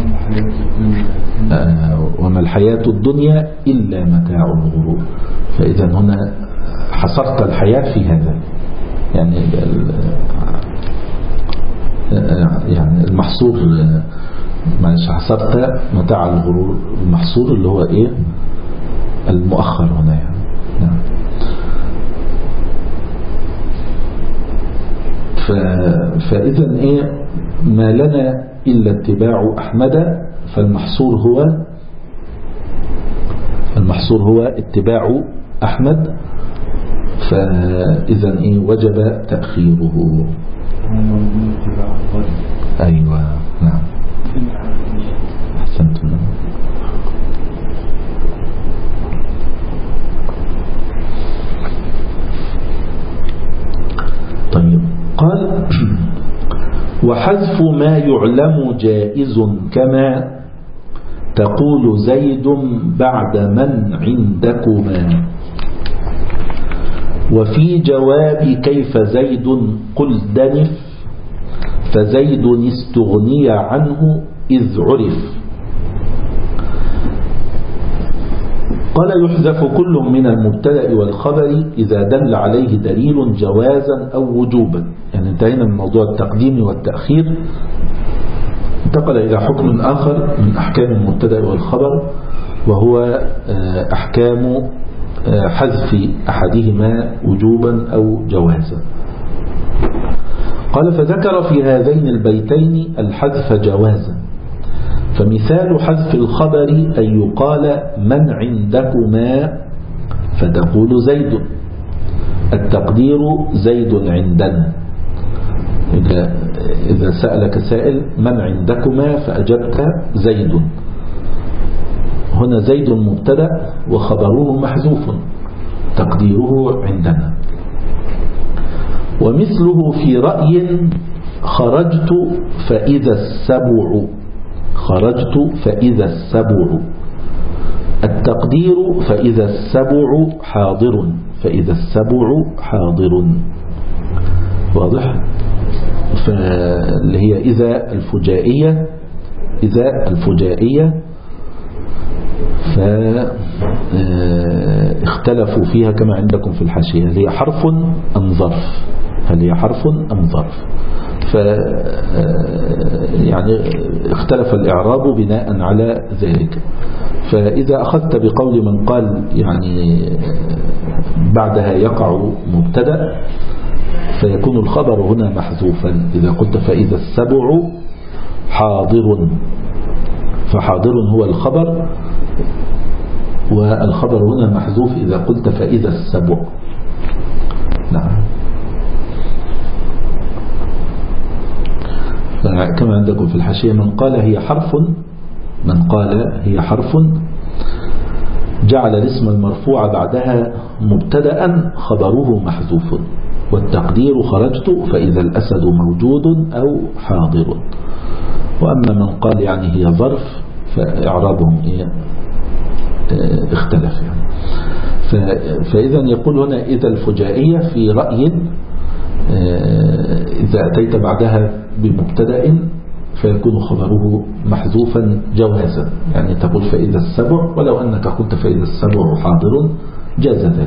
وما الحياة الدنيا إلا متاع الغرور، فإذا هنا حصرت الحياة في هذا، يعني المحصور معلش حصرت متاع الغرور، المحصور اللي هو المؤخر هنا يعني. نعم. فإذا ما لنا إلا اتباع أحمد، فالمحصور هو اتباع أحمد، فإذا وجب تأخيره. أيوة نعم أحسنتم. طيب قال وحذف ما يعلم جائز كما تقول زيد بعد من عندكما، وفي جواب كيف زيد قل دنف، فزيد استغني عنه إذ عرف. قال يحذف كل من المبتدأ والخبر إذا دل عليه دليل جوازا أو وجوبا. يعني انتهينا من موضوع التقديم والتأخير، انتقل إلى حكم آخر من أحكام المبتدأ والخبر، وهو أحكام حذف أحدهما وجوبا أو جوازا. قال فذكر في هذين البيتين الحذف جوازا، فمثال حذف الخبر أن يقال من عندكما فتقول زيد، التقدير زيد عندنا. إذا سألك سائل من عندكما فأجبت زيد، هنا زيد مبتدأ وخبره محذوف تقديره عندنا. ومثله في رأي خرجت فإذا السبع، خرجت فإذا السبع، التقدير فإذا السبع حاضر، فإذا السبع حاضر. واضح؟ فاللي هي إذا الفجائية، إذا الفجائية فاختلفوا فيها كما عندكم في الحاشية، هل هي حرف أم ظرف؟ هل هي حرف أم ظرف؟ يعني اختلف الإعراب بناء على ذلك. فإذا أخذت بقول من قال يعني بعدها يقع مبتدأ فيكون الخبر هنا محذوفا. إذا قلت فإذا السبع حاضر، فحاضر هو الخبر، والخبر هنا محذوف إذا قلت فإذا السبع. نعم. كما عندكم في الحاشية من قال هي حرف، من قال هي حرف جعل الاسم المرفوع بعدها مبتدأ خبره محذوف، والتقدير خرجت فإذا الأسد موجود أو حاضر. وأما من قال يعني هي ظرف فإعرابهم اختلف يعني. فإذا يقول هنا إذا الفجائية في رأي إذا أتيت بعدها بمبتدأ فيكون خبره محذوفا جوازا، يعني تقول فإذا السبع ولو أنك قلت فإذا السبع حاضر جاز ذلك.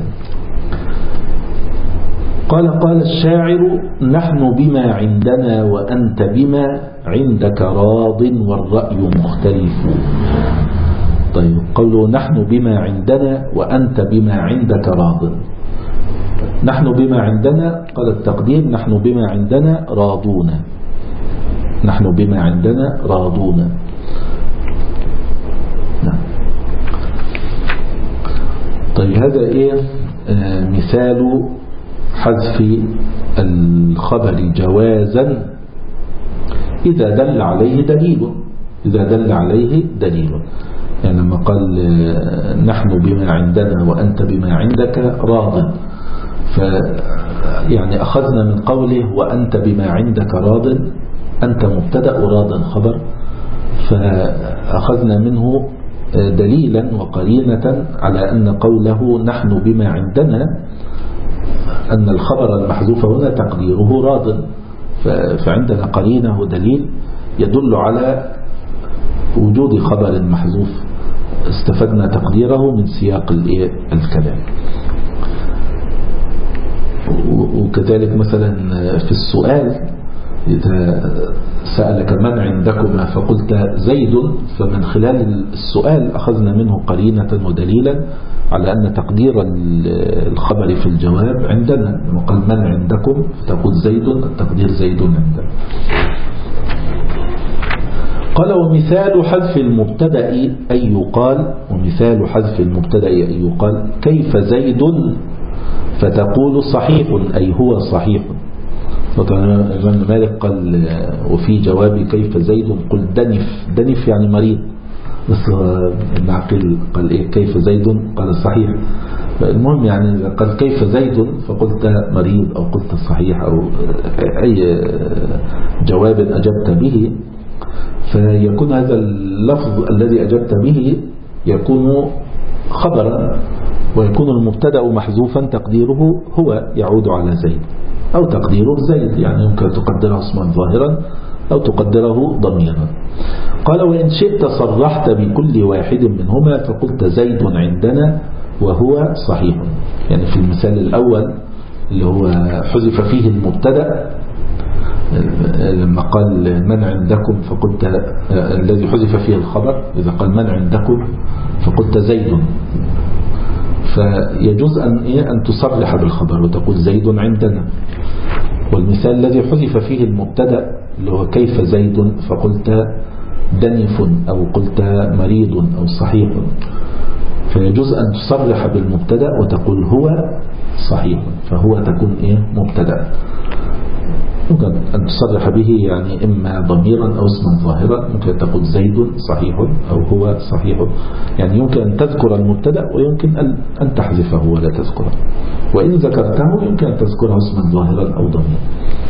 قال الشاعر نحن بما عندنا وأنت بما عندك راض والرأي مختلف. طيب قوله نحن بما عندنا وأنت بما عندك راض، نحن بما عندنا قال التقدير نحن بما عندنا راضون، نحن بما عندنا راضون. نعم. طيب هذا مثال حذف الخبر جوازا إذا دل عليه دليل، إذا دل عليه دليل. يعني لما قال نحن بما عندنا وأنت بما عندك راض، يعني أخذنا من قوله وأنت بما عندك راض، أنت مبتدأ وراض خبر، فأخذنا منه دليلا وقرينة على أن قوله نحن بما عندنا أن الخبر المحذوف هنا تقديره راض، فعندنا قرينة ودليل يدل على وجود خبر محذوف، استفدنا تقديره من سياق الكلام. وكذلك مثلا في السؤال إذا سألك من عندكما فقلت زيد، فمن خلال السؤال أخذنا منه قرينة ودليلا على أن تقدير الخبر في الجواب عندنا، لما قال من عندكم فتقول زيد، التقدير زيد عندنا. قال ومثال حذف المبتدأ أن يقال، ومثال حذف المبتدأ أن يقال كيف زيد فتقول صحيح أي هو صحيح. ابن مالك قال وفي جوابي كيف زيد قل دنف، دنف يعني مريض، بس ابن عقيل قال كيف زيد قال صحيح. المهم يعني قال كيف زيد فقلت مريض أو قلت صحيح أو أي جواب أجبت به، فيكون هذا اللفظ الذي أجبت به يكون خبرا، ويكون المبتدأ محذوفا تقديره هو يعود على زيد، أو تقديره زيد، يعني يمكن تقدره اسما ظاهرا أو تقدره ضميرا. قال وإن شئت صرحت بكل واحد منهما فقلت زيد عندنا وهو صحيح. يعني في المثال الأول اللي هو حذف فيه المبتدأ لما قال من عندكم فقلت الذي حذف فيه الخبر، إذا قال من عندكم فقلت زيد، فيجوز أن تصرح بالخبر وتقول زيد عندنا. والمثال الذي حذف فيه المبتدأ اللي هو كيف زيد فقلت دنف أو قلت مريض أو صحيح، فيجوز أن تصرح بالمبتدأ وتقول هو صحيح، فهو تكون مبتدأ. ممكن أن تصرح به يعني إما ضميرا أو اسما ظاهرا. ممكن تقول زيد صحيح أو هو صحيح. يعني يمكن أن تذكر المبتدأ ويمكن أن تحذفه ولا تذكره. وإن ذكرته يمكن أن تذكره اسما ظاهرا أو ضميرا.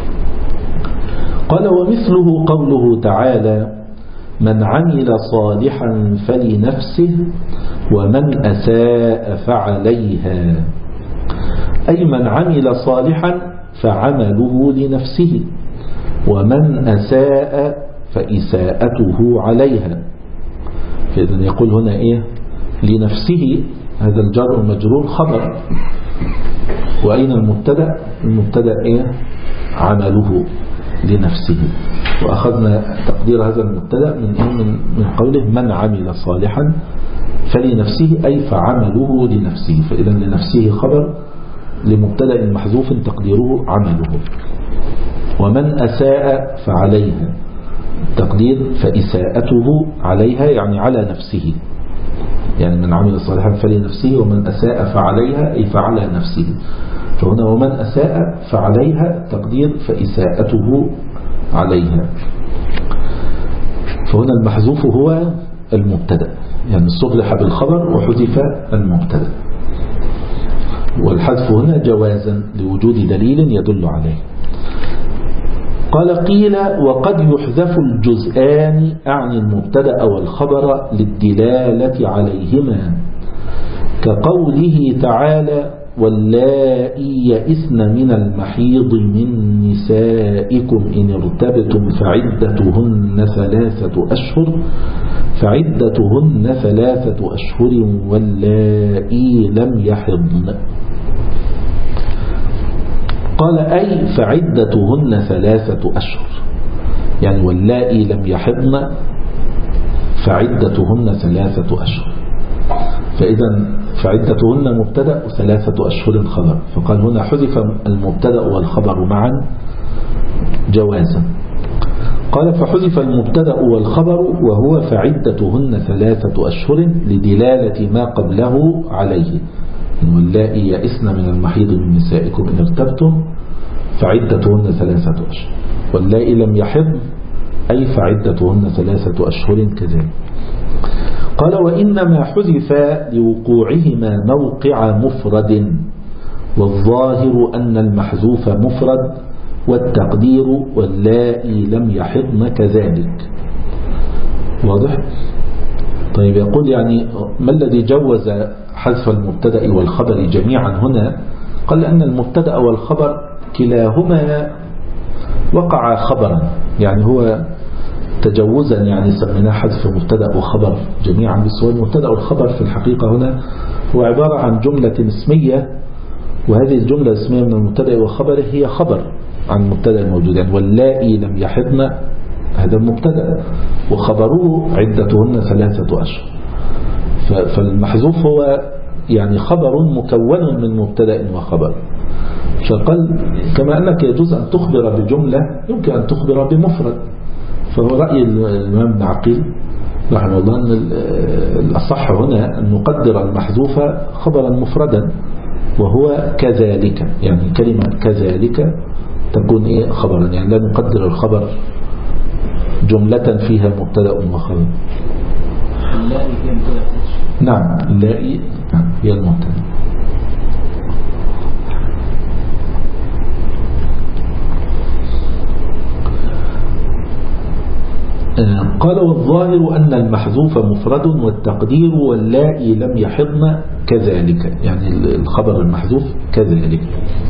قال ومثله قوله تعالى من عمل صالحا فلنفسه ومن أساء فعليها. أي من عمل صالحا فعمله لنفسه ومن أساء فإساءته عليها. فإذن يقول هنا إيه لنفسه، هذا الجار والمجرور خبر. وأين المبتدأ؟ المبتدأ إيه عمله لنفسه. وأخذنا تقدير هذا المبتدأ من قوله من عمل صالحا فلنفسه أي فعمله لنفسه. فإذن لنفسه خبر لمبتدأ محذوف تقديره عمله. ومن أساء فعليها تقدير فإساءته عليها يعني على نفسه. يعني من عمل صالحا فلنفسه ومن أساء فعليها أي فعلى نفسه. فهنا ومن أساء فعليها تقدير فإساءته عليها. فهنا المحذوف هو المبتدأ، يعني صرح بالخبر وحذف المبتدأ. والحذف هنا جوازا لوجود دليل يدل عليه. قال قيل وقد يحذف الجزءان عن المبتدأ والخبر للدلالة عليهما كقوله تعالى واللائي يئسن من المحيض من نسائكم إن ارتبتم فعدتهن 3 أشهر واللائي لم يحضن. قال أي فعدتهن 3 أشهر، يعني واللائي لم يحضن فعدتهن 3 أشهر. فإذا فعدتهن مبتدأ و3 أشهر خبر. فقال هنا حذف المبتدأ والخبر معا جوازا. قال فحذف المبتدأ والخبر وهو فعدتهن 3 أشهر لدلالة ما قبله عليه. واللائي يئسن من المحيض من نسائكم إن ارتبتم فعدتهن 3 أشهر واللائي لم يحضن أي فعدتهن 3 أشهر كذلك. قال وإنما حذف لوقوعهما موقع مفرد والظاهر أن المحذوف مفرد والتقدير واللائي لم يحضن كذلك. واضح؟ طيب يقول يعني ما الذي جوز حذف المبتدأ والخبر جميعا هنا؟ قال أن المبتدأ والخبر كلاهما وقع خبرا، يعني هو تجوزا يعني سميناه حذف مبتدأ وخبر جميعا. بس هو المبتدأ والخبر في الحقيقة هنا هو عبارة عن جملة اسمية، وهذه الجملة الاسمية من المبتدأ والخبر هي خبر عن المبتدأ الموجود. يعني واللائي لم يحضن هذا المبتدأ وخبره عدتهن 3 أشهر. فالمحذوف هو يعني خبر مكون من مبتدأ وخبر. فقال كما أنك يجوز أن تخبر بجملة يمكن أن تخبر بمفرد. فهو رأي الإمام ابن عقيل رحمه الله أن الأصح هنا أن نقدر المحذوف خبرا مفردا وهو كذلك. يعني كلمة كذلك تكون إيه خبرا، يعني لا نقدر الخبر جملة فيها مبتدأ وخبر. نعم اللائي هي المبتدأ. قال والظاهر أن المحذوف مفرد والتقدير واللائي لم يحضن كذلك، يعني الخبر المحذوف كذلك.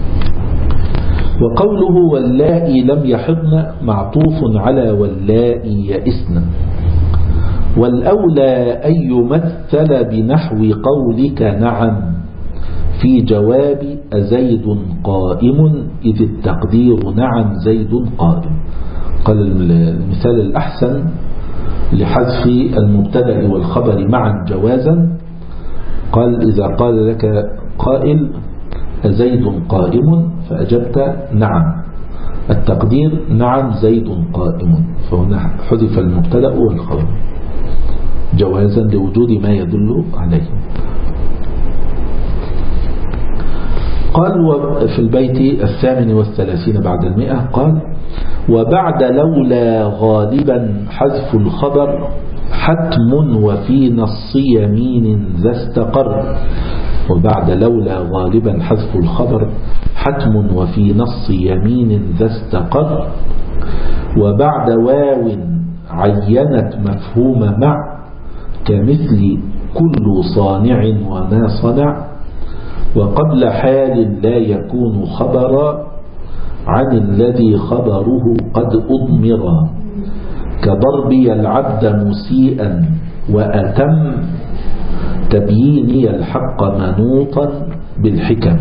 وقوله واللائي لم يحضن معطوف على واللائي يئسن. والأولى أن يمثل بنحو قولك نعم في جواب أزيد قائم إذ التقدير نعم زيد قائم. قال المثال الأحسن لحذف المبتدأ والخبر معا جوازا، قال إذا قال لك قائل أزيد قائم فأجبت نعم، التقدير نعم زيد قائم، فهنا حذف المبتدأ والخبر جوازا لوجود ما يدل عليه. قال في البيت 38 بعد 100 قال وبعد لولا غالبا حذف الخبر حتم وفي نص يمين ذا استقر. وبعد لولا غالبا حذف الخبر حتم وفي نص يمين ذا استقر. وبعد واو عينت مفهوم مع كمثل كل صانع وما صنع. وقبل حال لا يكون خبرا عن الذي خبره قد أضمر كضربي العبد مسيئا وأتم تبييني الحق منوطا بالحكم.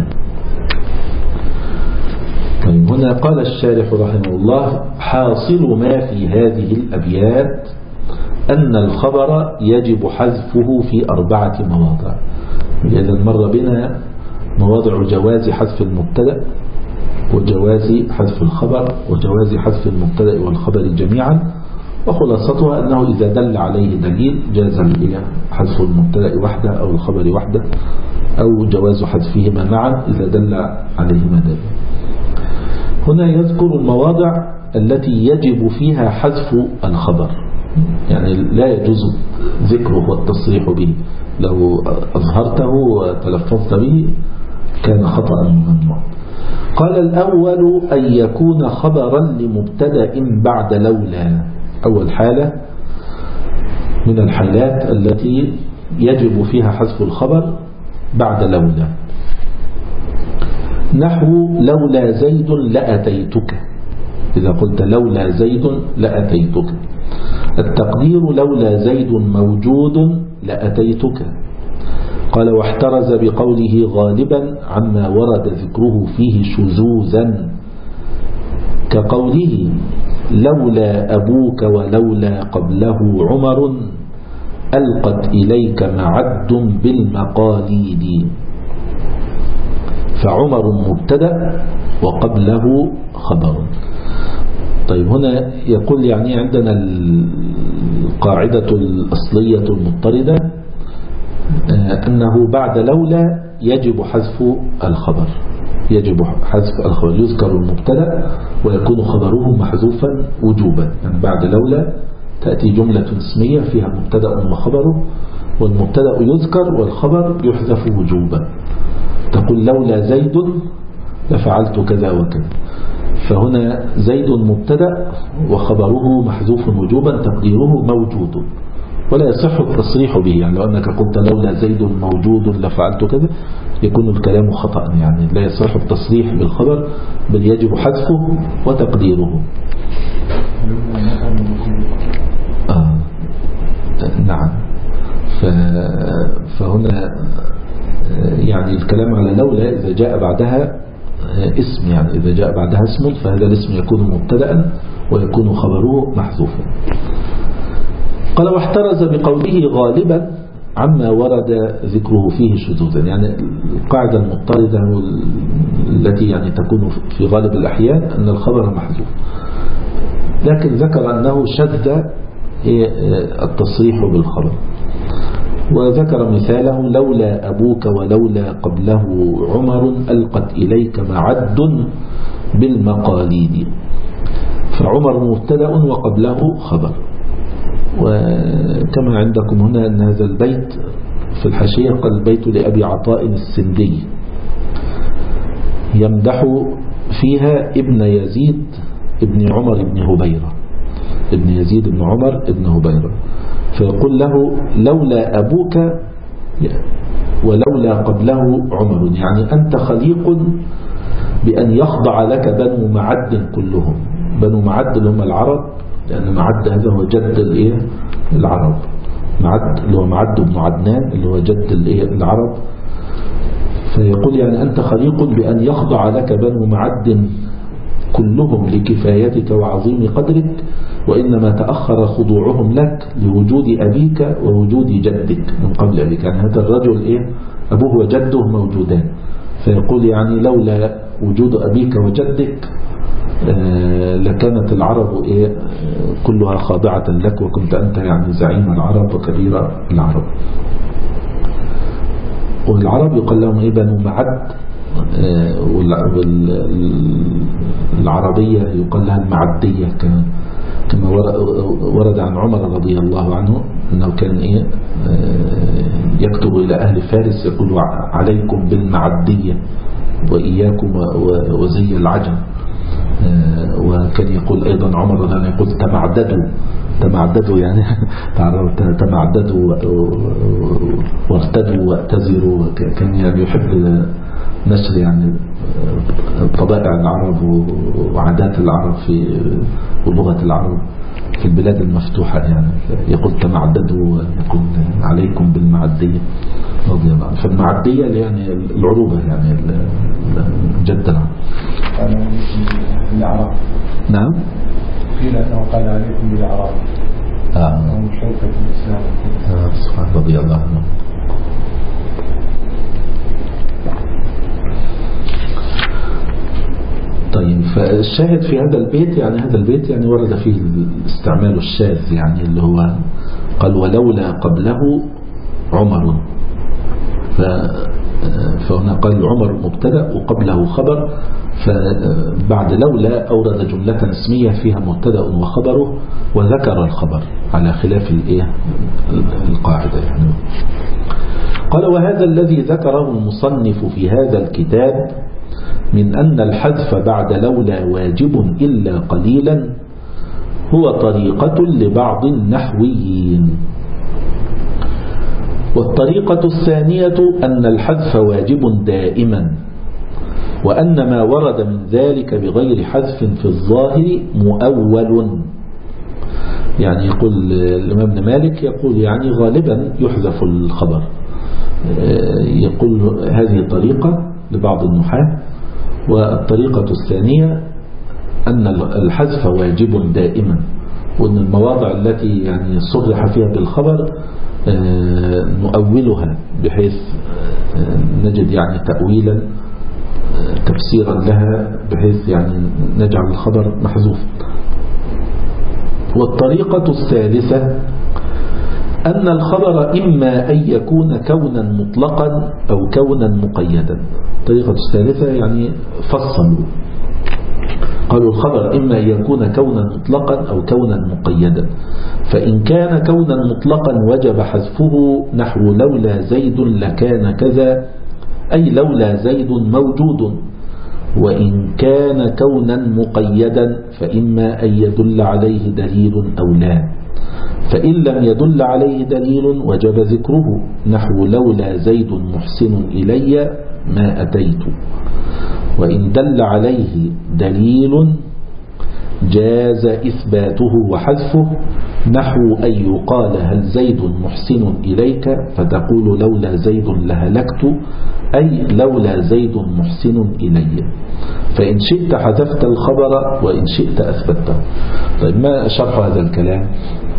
طيب هنا قال الشارح رحمه الله حاصل ما في هذه الأبيات أن الخبر يجب حذفه في 4 مواضع. إذا مر بنا مواضع جواز حذف المبتدأ وجواز حذف الخبر وجواز حذف المبتدأ والخبر جميعا، وخلاصتها أنه إذا دل عليه دليل جاز حذف المبتدأ وحده أو الخبر وحده، أو جواز حذفهما معا إذا دل عليهما دليل. هنا يذكر المواضع التي يجب فيها حذف الخبر، يعني لا يجوز ذكره والتصريح به، لو أظهرته وتلفظت به كان خطأ ممنوع. قال الأول أن يكون خبرا لمبتدأ بعد لولا، أول حالة من الحالات التي يجب فيها حذف الخبر بعد لولا، نحو لولا زيد لأتيتك. إذا قلت لولا زيد لأتيتك، التقدير لولا زيد موجود لأتيتك. قال واحترز بقوله غالبا عما ورد ذكره فيه شذوذا، كقوله لولا أبوك ولولا قبله عمر ألقت إليك معد بالمقاليد. فعمر مبتدأ وقبله خبر. طيب هنا يقول يعني عندنا القاعدة الأصلية المضطردة أنه بعد لولا يجب حذف الخبر، يجب حذف الخبر، يذكر المبتدأ ويكون خبره محذوفا وجوبا. يعني بعد لولا تأتي جملة اسمية فيها مبتدأ وخبره، والمبتدأ يذكر والخبر يحذف وجوبا. تقول لولا زيد لفعلت كذا وكذا، فهنا زيد مبتدأ وخبره محذوف وجوبا تقديره موجود، ولا يصح التصريح به. يعني لو أنك قلت لولا زيد موجود لفعلت كذا يكون الكلام خطأ، يعني لا يصح التصريح بالخبر، بل يجب حذفه وتقديره. نعم. فهنا يعني الكلام على لولا إذا جاء بعدها اسم، يعني إذا جاء بعدها اسم فهذا الاسم يكون مبتدأ ويكون خبره محذوفا. قال واحترز بقوله غالبا عما ورد ذكره فيه شذوذا، يعني القاعدة المضطردة التي يعني تكون في غالب الأحيان أن الخبر محذوف، لكن ذكر أنه شذ التصريح بالخبر، وذكر مثاله لولا أبوك ولولا قبله عمر ألقت إليك معد بالمقاليد. فعمر مبتدأ وقبله خبر. وكما عندكم هنا أن هذا البيت في الحاشية قال البيت لأبي عطاء السندي يمدح فيها ابن يزيد ابن عمر ابن هبيرة، ابن يزيد ابن عمر ابن هبيرة، فيقول له لولا أبوك ولولا قبله عمر، يعني أنت خليق بأن يخضع لك بنو معد كلهم. بنو معد اللي هم العرب، لأن معد هذا هو جد العرب، معد اللي هو معد بن عدنان اللي هو جد العرب. فيقول يعني أنت خليق بأن يخضع لك بنو معد كلهم لكفايتك وعظيم قدرك، وإنما تأخر خضوعهم لك لوجود أبيك ووجود جدك من قبل أبيك. يعني هذا الرجل أبوه وجده موجودان، فيقول يعني لولا وجود أبيك وجدك لكانت العرب كلها خاضعة لك، وكنت أنت يعني زعيم العرب وكبير العرب. والعرب يقال لهم بنو معد والعربية يقال لها المعدية كما ورد عن عمر رضي الله عنه أنه كان يكتب إلى أهل فارس يقول عليكم بالمعدية وإياكم وزي العجم. وكان يقول أيضا عمر رضي الله عنه يقول تمعددوا يعني تمعددوا وارتدوا واعتذروا. كان يعني يحب نشر يعني طبائع العرب وعادات العرب ولغة العرب في البلاد المفتوحة يعني. يقول تمعددوا يقول عليكم بالمعدية رضي الله عنه. فالمعدية يعني العروبة يعني جدا الأعراب. نعم قيل أنه قال عليكم بالأعراب أنهم شوكة الإسلام. سبحان رضي الله عنه. طيب فالشاهد في هذا البيت يعني هذا البيت يعني ورد فيه الاستعمال الشاذ يعني اللي هو قال ولولا قبله عمر. فهنا قال عمر مبتدأ وقبله خبر. فبعد لولا أورد جملة اسمية فيها مبتدأ وخبره وذكر الخبر على خلاف القاعدة يعني. قال وهذا الذي ذكره المصنف في هذا الكتاب من أن الحذف بعد لولا واجب إلا قليلا هو طريقة لبعض النحويين. والطريقة الثانية أن الحذف واجب دائما وأن ما ورد من ذلك بغير حذف في الظاهر مؤول. يعني يقول الإمام ابن مالك يقول يعني غالبا يحذف الخبر. يقول هذه طريقة لبعض النحاة. والطريقة الثانية أن الحذف واجب دائما وأن المواضع التي يعني صرح فيها بالخبر نؤولها بحيث نجد يعني تأويلا تفسيرا لها بحيث يعني نجعل الخبر محذوف. والطريقة الثالثة أن الخبر إما أن يكون كونا مطلقا أو كونا مقيدا. الطريقة الثالثة يعني فصلوا قالوا الخبر إما أن يكون كونا مطلقا أو كونا مقيدا. فإن كان كونا مطلقا وجب حذفه نحو لولا زيد لكان كذا أي لولا زيد موجود. وإن كان كونا مقيدا فإما أن يدل عليه دليل أو لا. فإن لم يدل عليه دليل وجب ذكره نحو لولا زيد محسن إلي ما أتيت. وإن دل عليه دليل جاز إثباته وحذفه نحو أن يقال هل زيد محسن إليك فتقول لولا زيد لهلكت أي لولا زيد محسن إلي. فإن شئت حذفت الخبر وإن شئت أثبته. طيب ما شرح هذا الكلام؟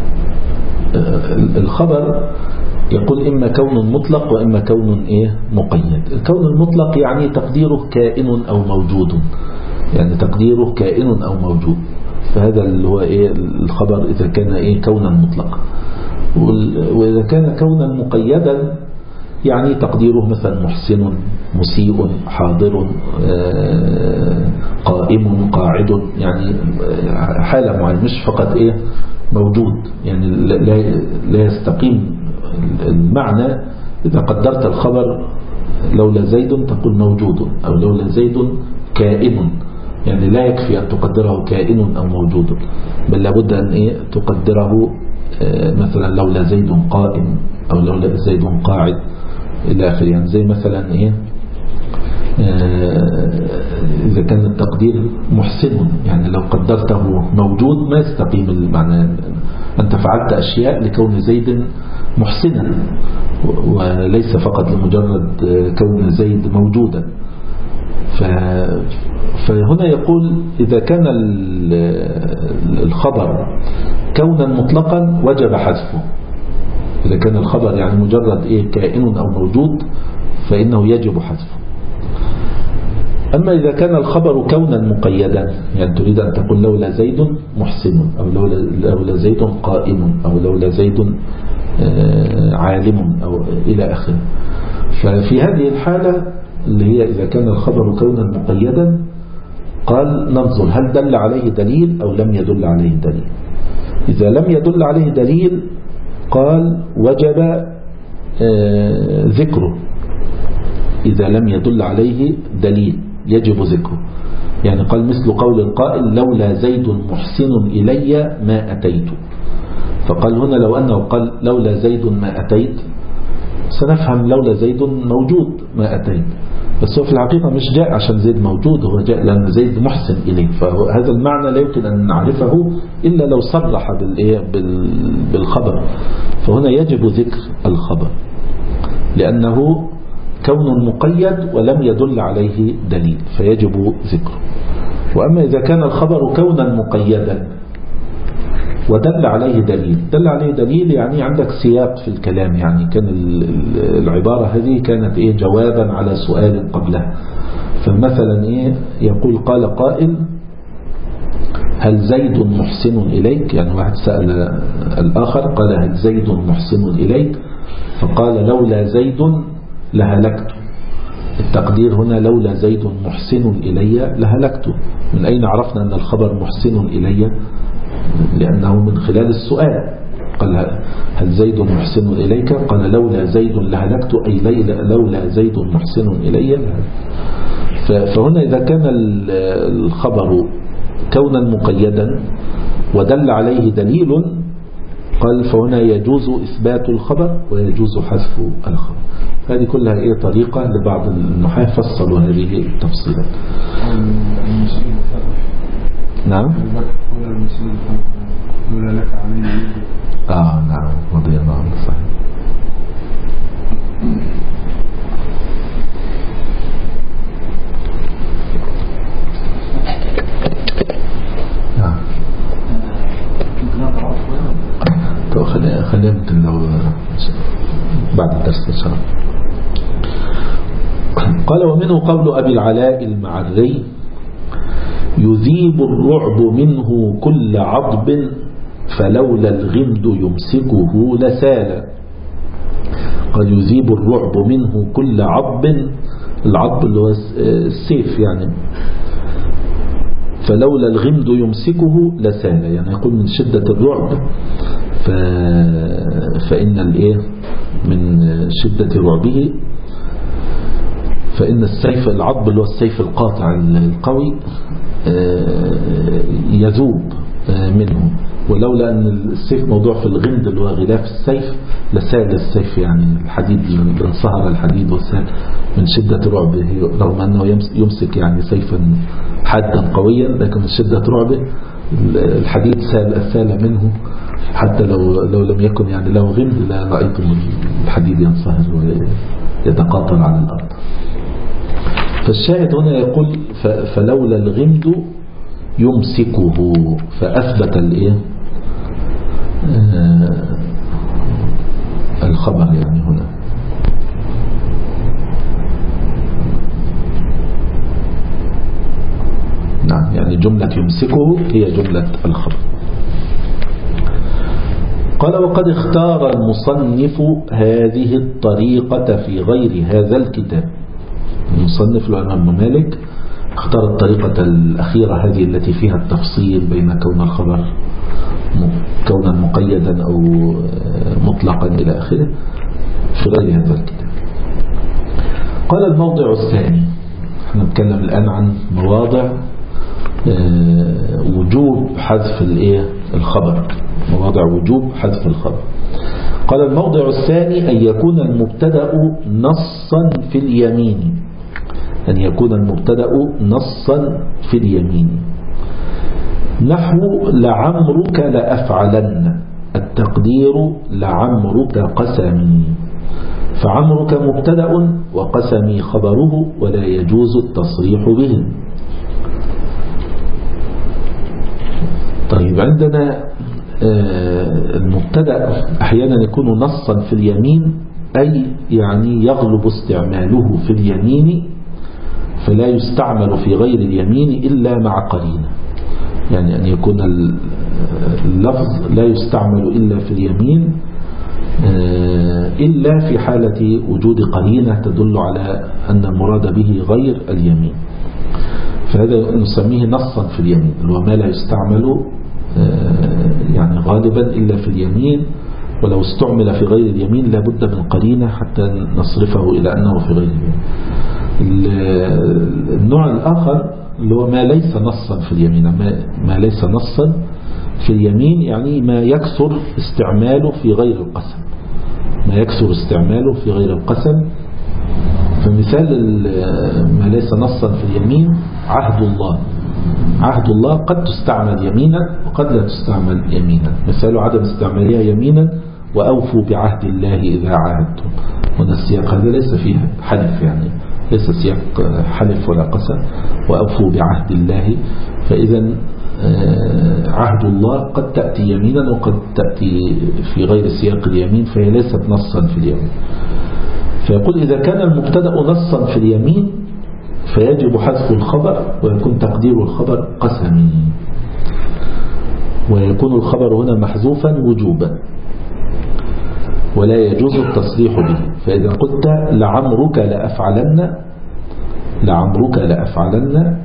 الخبر يقول إما كون مطلق وإما كون مقيد. الكون المطلق يعني تقديره كائن أو موجود يعني تقديره كائن أو موجود. فهذا اللي هو الخبر إذا كان كونا مطلقا. وإذا كان كونا مقيدا يعني تقديره مثلا محسن مسيء حاضر قائم قاعد يعني حالة معينة مش فقط موجود يعني لا يستقيم المعنى. إذا قدرت الخبر لولا زيد تقول موجود أو لولا زيد كائن يعني لا يكفي أن تقدره كائن أو موجود بل لابد أن تقدره مثلا لولا زيد قائم أو لولا زيد قاعد إلى آخره. يعني زي مثلا إذا كان التقدير محسن يعني لو قدرته موجود ما يستقيم المعنى. أنت فعلت أشياء لكون زيد محسنا وليس فقط لمجرد كون زيد موجودا. فهنا يقول إذا كان الخبر كونا مطلقا وجب حذفه. إذا كان الخبر يعني مجرد كائن أو موجود فإنه يجب حذفه. أما إذا كان الخبر كونا مقيدا يعني تريد أن تقول لولا زيد محسن أو لولا زيد قائم أو لولا زيد عالم أو إلى آخره. ففي هذه الحالة اللي هي إذا كان الخبر كونا مقيدا قال ننظر هل دل عليه دليل أو لم يدل عليه دليل. إذا لم يدل عليه دليل قال وجب ذكره. إذا لم يدل عليه دليل يجب ذكره. يعني قال مثل قول القائل لولا زيد محسن إلي ما أتيت. فقال هنا لو أنه قال لولا زيد ما أتيت سنفهم لولا زيد موجود ما أتيت، بس هو في الحقيقة مش جاء عشان زيد موجود، هو جاء لأن زيد محسن إليه. فهذا المعنى لا يمكن أن نعرفه إلا لو صرح بالخبر. فهنا يجب ذكر الخبر لأنه كون مقيد ولم يدل عليه دليل فيجب ذكره. وأما إذا كان الخبر كونا مقيدا ودل عليه دليل، دل عليه دليل يعني عندك سياق في الكلام، يعني كان العبارة هذه كانت جوابا على سؤال قبلها. فمثلا يقول قال قائل هل زيد محسن إليك، يعني واحد سأل الآخر قال هل زيد محسن إليك، فقال لولا زيد لهلكت. التقدير هنا لولا زيد محسن إلي لهلكت. من أين عرفنا أن الخبر محسن إلي؟ لأنه من خلال السؤال. قال هل زيد محسن إليك، قال لولا زيد لهلكت، أي لولا زيد محسن إلي لهلكت. فهنا إذا كان الخبر كونا مقيدا ودل عليه دليل قال فهنا يجوز إثبات الخبر ويجوز حذف الخبر. هذه كلها طريقة لبعض النحاة فصلوا هذه التفصيلات. نعم نعم رضي الله عنه صحيح. طب خلينا ممكن لو بعد الدرس إن شاء الله. قال ومنه قول أبي العلاء المعري يذيب الرعب منه كل عضب فلولا الغمد يمسكه لسال. قال يذيب الرعب منه كل عضب، العضب اللي هو السيف يعني، فلولا الغمد يمسكه لسال، يعني يقول من شدة الرعب فإن من شدة رعبه فإن السيف العضب اللي هو السيف القاطع القوي يذوب منه، ولولا أن السيف موضوع في الغمد اللي هو غلاف السيف لسال السيف، يعني الحديد انصهر الحديد وسال من شدة رعبه، رغم أنه يمسك يعني سيفا حادا قويا، لكن من شدة رعبه الحديد سال منه، حتى لو لم يكن يعني له غمد لا رأيتم الحديد ينصهر ويتقاطر على الأرض. فالشاهد هنا يقول فلولا الغمد يمسكه، فأثبت الخبر يعني هنا. نعم يعني جملة يمسكه هي جملة الخبر. قال وقد اختار المصنف هذه الطريقة في غير هذا الكتاب. المصنف الإمام مالك اختار الطريقة الأخيرة هذه التي فيها التفصيل بين كون الخبر كونا مقيدا أو مطلقا إلى آخره في غير هذا الكتاب. قال الموضع الثاني، احنا نتكلم الآن عن مواضع وجوب حذف الخبر، مواضع وجوب حذف الخبر. قال الموضع الثاني أن يكون المبتدأ نصا في اليمين، أن يكون المبتدأ نصا في اليمين، نحو لعمرك لأفعلن، التقدير لعمرك قسمي، فعمرك مبتدأ وقسمي خبره ولا يجوز التصريح به. طيب عندنا المبتدأ أحيانا يكون نصا في اليمين، أي يعني يغلب استعماله في اليمين فلا يستعمل في غير اليمين إلا مع قرينة، يعني أن يكون اللفظ لا يستعمل إلا في اليمين إلا في حالة وجود قرينة تدل على أن المراد به غير اليمين، فهذا نسميه نصا في اليمين، وما لا يستعمل يعني غالبا إلا في اليمين، ولو استعمل في غير اليمين لابد من قرينة حتى نصرفه إلى أنه في غير اليمين. النوع الآخر اللي هو ما ليس نصا في اليمين. ما ليس نصا في اليمين يعني ما يكثر استعماله في غير القسم، ما يكثر استعماله في غير القسم. فمثال ما ليس نصا في اليمين عهد الله. عهد الله قد تستعمل يمينا وقد لا تستعمل يمينا. مثال عدم استعمالها يمينا وأوفوا بعهد الله إذا عاهدتم. هنا السياق هذا ليس فيه حلف، يعني ليس سياق حلف ولا قسم. وأوفوا بعهد الله، فإذا عهد الله قد تأتي يمينا وقد تأتي في غير سياق اليمين، فهي ليست نصا في اليمين. فيقول إذا كان المبتدأ نصا في اليمين فيجب حذف الخبر، ويكون تقدير الخبر قسمي، ويكون الخبر هنا محذوفا وجوبا ولا يجوز التصريح به. فإذا قلت لعمرك لأفعلن، لعمرك لأفعلن،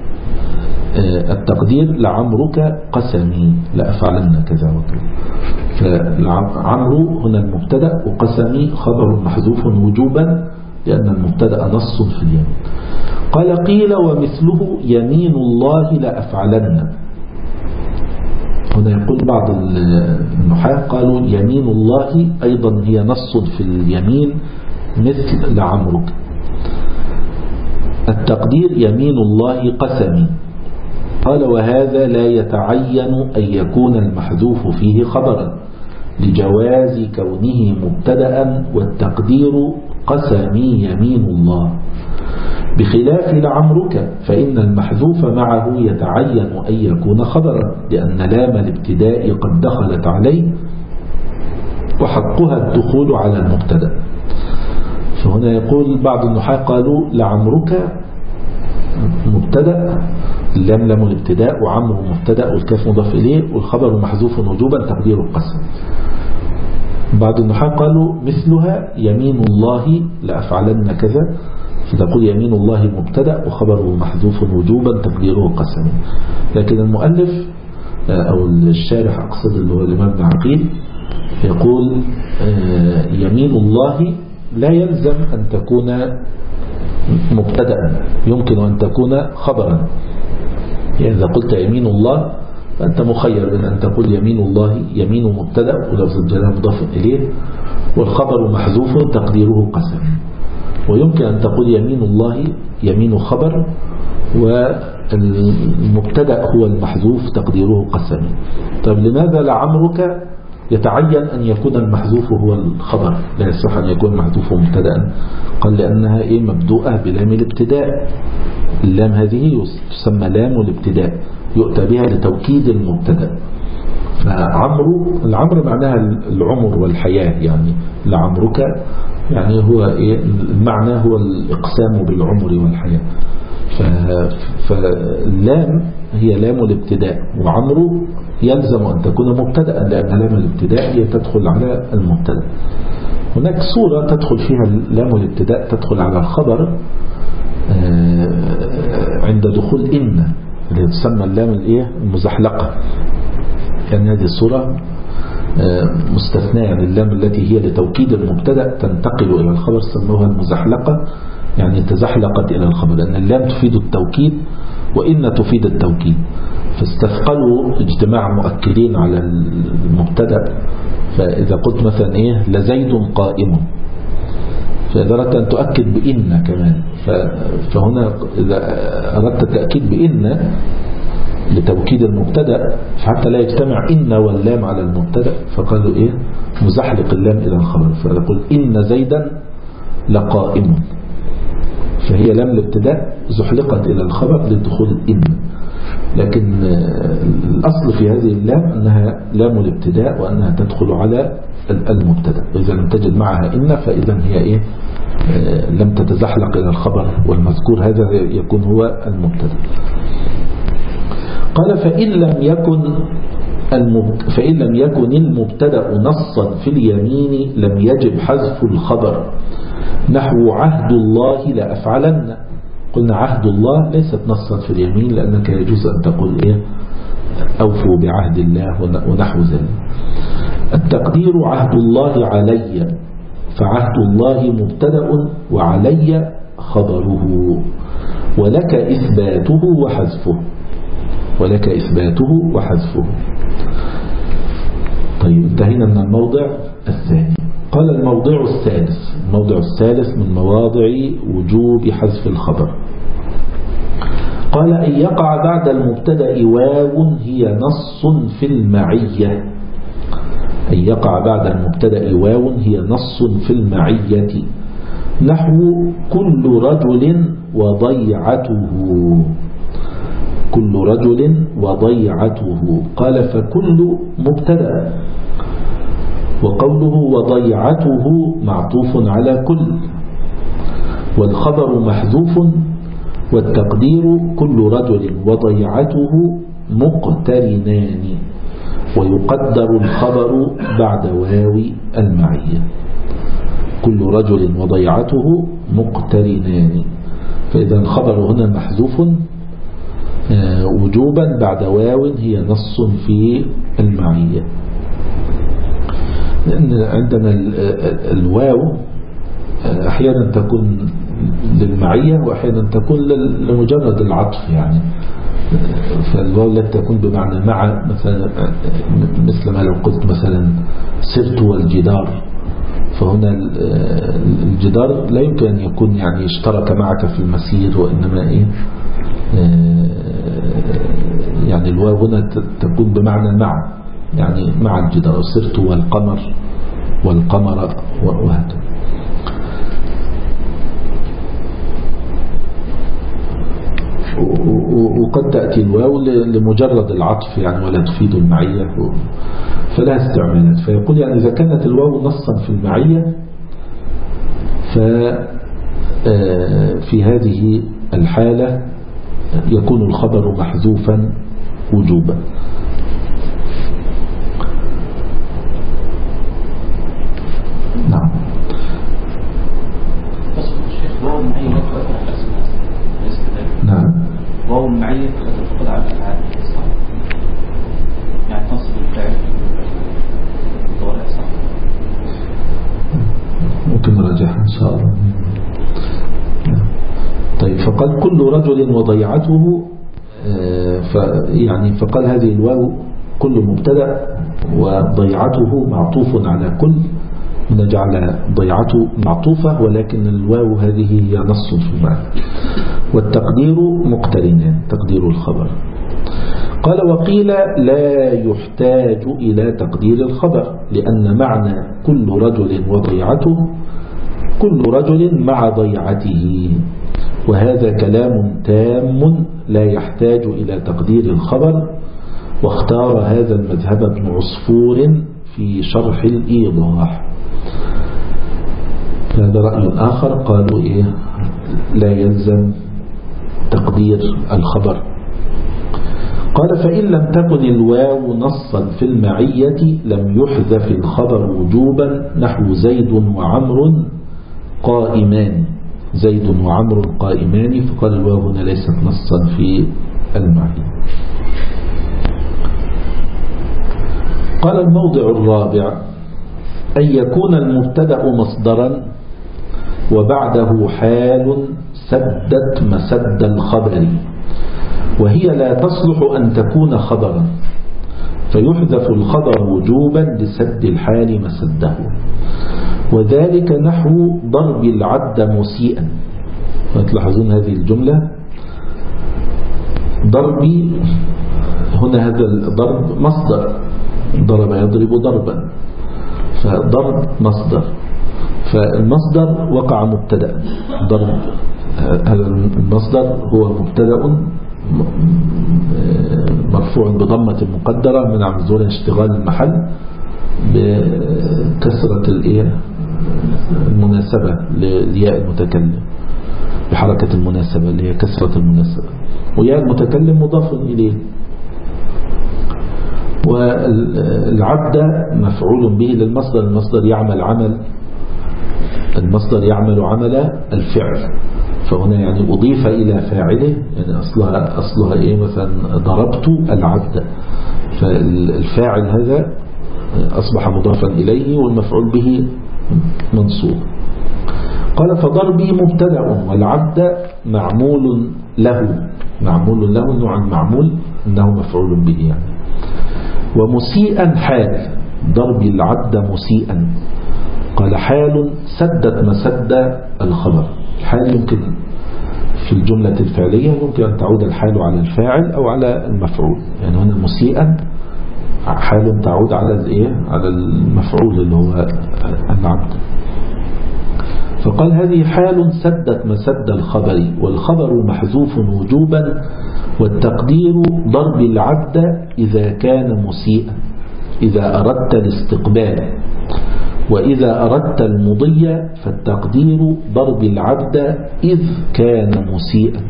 التقدير لعمرك قسمي لأفعلن كذا وكذا. فعمرو هنا المبتدأ، وقسمي خبر محذوف وجوبا لأن المبتدأ نص في اليمين. قال قيل ومثله يمين الله لأفعلن. هنا يقول بعض النحاة قالوا يمين الله أيضا هي نص في اليمين مثل لعمرك. التقدير يمين الله قسمي. قال وهذا لا يتعين أن يكون المحذوف فيه خبرا لجواز كونه مبتدأ، والتقدير قسمي يمين الله، بخلاف لعمرك فإن المحذوف معه يتعين أن يكون خبرا لأن لام الابتداء قد دخلت عليه وحقها الدخول على المبتدأ. فهنا يقول بعض النحاة قالوا لعمرك مبتدأ، اللام لام الابتداء، وعمر مبتدأ والكاف مضاف إليه، والخبر محذوف وجوبا تقدير القسم. بعض النحاة قالوا مثلها يمين الله لأفعلن كذا، فتقول يمين الله مبتدأ وخبره محذوف وجوبا تقديره قسم. لكن المؤلف أو الشارح أقصد اللي هو الإمام ابن عقيل يقول يمين الله لا يلزم أن تكون مبتدأ، يمكن أن تكون خبرا. يعني إذا قلت يمين الله فأنت مخير بين أن تقول يمين الله يمين مبتدأ ولفظ الجلالة مضاف إليه والخبر محذوف تقديره قسم، ويمكن أن تقول يمين الله يمين خبر والمبتدأ هو المحذوف تقديره قسم. طيب لماذا لعمرك يتعين أن يكون المحذوف هو الخبر، لا يصح أن يكون محذوف مبتدأ؟ قال لأنها مبدوءة بلام الابتداء. اللام هذه تسمى لام الابتداء يؤتى بها لتوكيد المبتدأ. العمر معناها العمر والحياة، يعني لعمرك يعني هو المعنى هو الإقسام بالعمر والحياة. فاللام هي لام الابتداء، وعمر يلزم أن تكون مبتدأ لأن لام الابتداء هي تدخل على المبتدأ. هناك صورة تدخل فيها لام الابتداء تدخل على الخبر عند دخول إن اللي تسمى اللام المزحلقة، يعني هذه الصورة مستثناء، يعني اللام التي هي لتوكيد المبتدأ تنتقل إلى الخبر سموها المزحلقة، يعني تزحلقت إلى الخبر، لأن اللام تفيد التوكيد وإن تفيد التوكيد، فاستثقلوا اجتماع مؤكدين على المبتدأ. فإذا قلت مثلا لزيد قائم، فإذا أردت أن تؤكد بإن كمان، فهنا إذا أردت التأكيد بإن لتوكيد المبتدأ فحتى لا يجتمع إن واللام على المبتدأ فقالوا مزحلق اللام إلى الخبر، فيقول إن زيدا لقائم، فهي لام الابتداء زحلقت إلى الخبر للدخول الإن. لكن الأصل في هذه اللام أنها لام الابتداء وأنها تدخل على المبتدأ، وإذا لم تجد معها إن فإذا هي لم تتزحلق إلى الخبر، والمذكور هذا يكون هو المبتدأ. قال فإن لم يكن فإن لم يكن المبتدأ نصا في اليمين لم يجب حذف الخبر، نحو عهد الله لأفعلن. قلنا عهد الله ليست نصا في اليمين، لأنك يجوز أن تقول إيه أوفوا بعهد الله ونحو ذلك. التقدير عهد الله علي، فعهد الله مبتدأ وعلي خبره، ولك إثباته وحذفه، ولك إثباته وحذفه. طيب انتهينا من الموضع الثاني. قال الموضع الثالث، الموضع الثالث من مواضع وجوب حذف الخبر. قال أن يقع بعد المبتدأ واو هي نص في المعية. أن يقع بعد المبتدأ واو هي نص في المعية، نحو كل رجل وضيعته، كل رجل وضيعته. قال فكل مبتدأ، وقوله وضيعته معطوف على كل، والخبر محذوف، والتقدير كل رجل وضيعته مقترنان، ويقدر الخبر بعد واو المعية. كل رجل وضيعته مقترنان، فإذا الخبر هنا محذوف وجوبا بعد واو هي نص في المعية. لأن عندنا الواو أحيانا تكون للمعية وأحيانا تكون لمجرد العطف يعني. فالواو لا تكون بمعنى مع، مثلا مثل ما لو قلت مثلا سرت والجدار، فهنا الجدار لا يمكن أن يكون يعني اشترك معك في المسير، وإنما إيه يعني الواو هنا تكون بمعنى مع، يعني مع الجدار. سرت والقمر والقمر وهكذا. وقد تأتي الواو لمجرد العطف يعني ولا تفيد المعية، فلا استعمالات. فيقول يعني إذا كانت الواو نصا في المعية ففي هذه الحالة يكون الخبر محذوفا وجوبا. نعم. نعم. واو المعية تدخل على الفعل يعني تصل الفعل المضارع صح. ممكن نراجعها إن شاء الله. طيب فقال كل رجل وضيعته، يعني فقال هذه الواو كل مبتدأ وضيعته معطوف على كل، نجعل ضيعته معطوفة ولكن الواو هذه هي نص في المعنى، والتقدير مقترنان تقدير الخبر. قال وقيل لا يحتاج إلى تقدير الخبر، لأن معنى كل رجل وضيعته كل رجل مع ضيعته، وهذا كلام تام لا يحتاج إلى تقدير الخبر. واختار هذا المذهب ابن عصفور في شرح الإيضاح. هذا رأي آخر، قالوا إيه لا يلزم تقدير الخبر. قال فإن لم تكن الواو نصا في المعية لم يحذف الخبر وجوبا، نحو زيد وعمر قائمان، زيد وعمر قائمان، فقال الواو هنا ليست نصا في المعية. قال الموضع الرابع أن يكون المبتدأ مصدرا وبعده حال سدت مسد الخبر، وهي لا تصلح أن تكون خبرا، فيحذف الخبر وجوبا لسد الحال مسده، وذلك نحو ضرب العبد مسيئا. وتلاحظون هذه الجملة ضربي، هنا هذا الضرب مصدر، ضرب يضرب ضربا، فضرب مصدر، فالمصدر وقع مبتدأ، ضرب هذا المصدر هو مبتدأ مرفوع بضمة مقدرة من عمزول اشتغال المحل بكسرة المناسبة لياء المتكلم، بحركة المناسبة اللي هي كسرة المناسبة، وياء المتكلم مضاف إليه. والعبد مفعول به للمصدر، المصدر يعمل عمل الفعل، فهنا يعني أضيف إلى فاعله، يعني أصلها إيه؟ مثلا ضربت العبد، فالفاعل هذا أصبح مضافا إليه والمفعول به منصوب. قال فضربي مبتدأ والعبد معمول له نوع معمول إنه مفعول به يعني. ومسيئا حال، ضربي العبد مسيئا. قال حال سدت مسد الخبر. الحال يمكن في الجملة الفعلية يمكن أن تعود الحال على الفاعل أو على المفعول، يعني هنا مسيئا حال تعود على المفعول اللي هو العبد. فقال هذه حال سدت مسد الخبر، والخبر محذوف وجوبا، والتقدير ضرب العبد إذا كان مسيئا إذا أردت الاستقبال، وإذا أردت المضي فالتقدير ضرب العبد إذ كان مسيئا.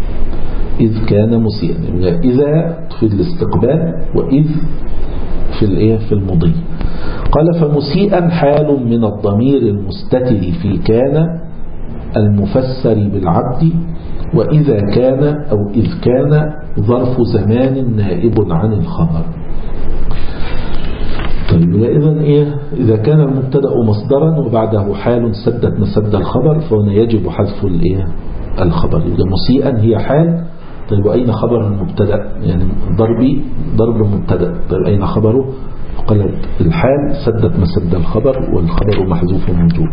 إذا في الاستقبال وإذ في المضي. قال فمسيئا حال من الضمير المستتر في كان المفسر بالعبد، وإذا كان أو إذ كان ظرف زمان نائب عن الخبر. طيب إذا كان المبتدأ مصدرا وبعده حال سدت مسد الخبر فهنا يجب حذف الخبر. إذا مسيئا هي حال، طيب أين خبر المبتدأ؟ يعني ضرب المبتدأ، طيب أين خبره؟ قال الحال سدت مسد الخبر والخبر محذوف وجوب.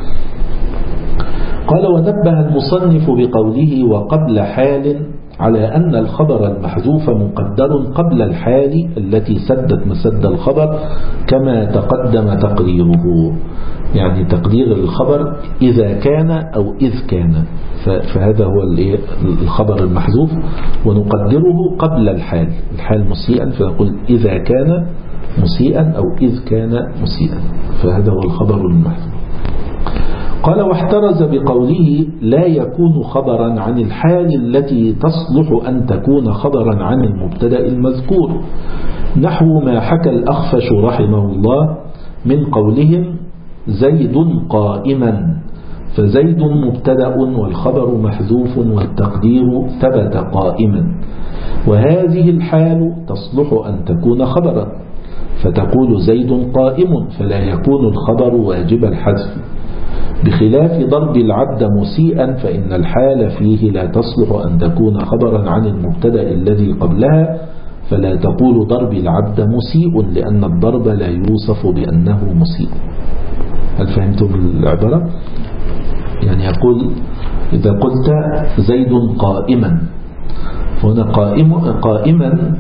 قال ونبه المصنف بقوله وقبل حال على أن الخبر المحذوف مقدر قبل الحال التي سدت مسد الخبر كما تقدم تقديره، يعني تقدير الخبر إذا كان أو إذ كان، فهذا هو الخبر المحذوف ونقدره قبل الحال مسيئا، فنقول إذا كان مسيئا أو إذ كان مسيئا، فهذا هو الخبر المحذوف. قال واحترز بقوله لا يكون خبرا عن الحال التي تصلح أن تكون خبرا عن المبتدأ المذكور، نحو ما حكى الأخفش رحمه الله من قولهم زيد قائما، فزيد مبتدأ والخبر محذوف والتقدير ثبت قائما، وهذه الحال تصلح أن تكون خبرا، فتقول زيد قائم فلا يكون الخبر واجب الحذف، بخلاف ضرب العبد مسيئا فإن الحال فيه لا تصلح أن تكون خبرا عن المبتدأ الذي قبلها، فلا تقول ضرب العبد مسيء لأن الضرب لا يوصف بأنه مسيء. هل فهمتم العبارة؟ يعني يقول إذا قلت زيد قائما، فهنا قائما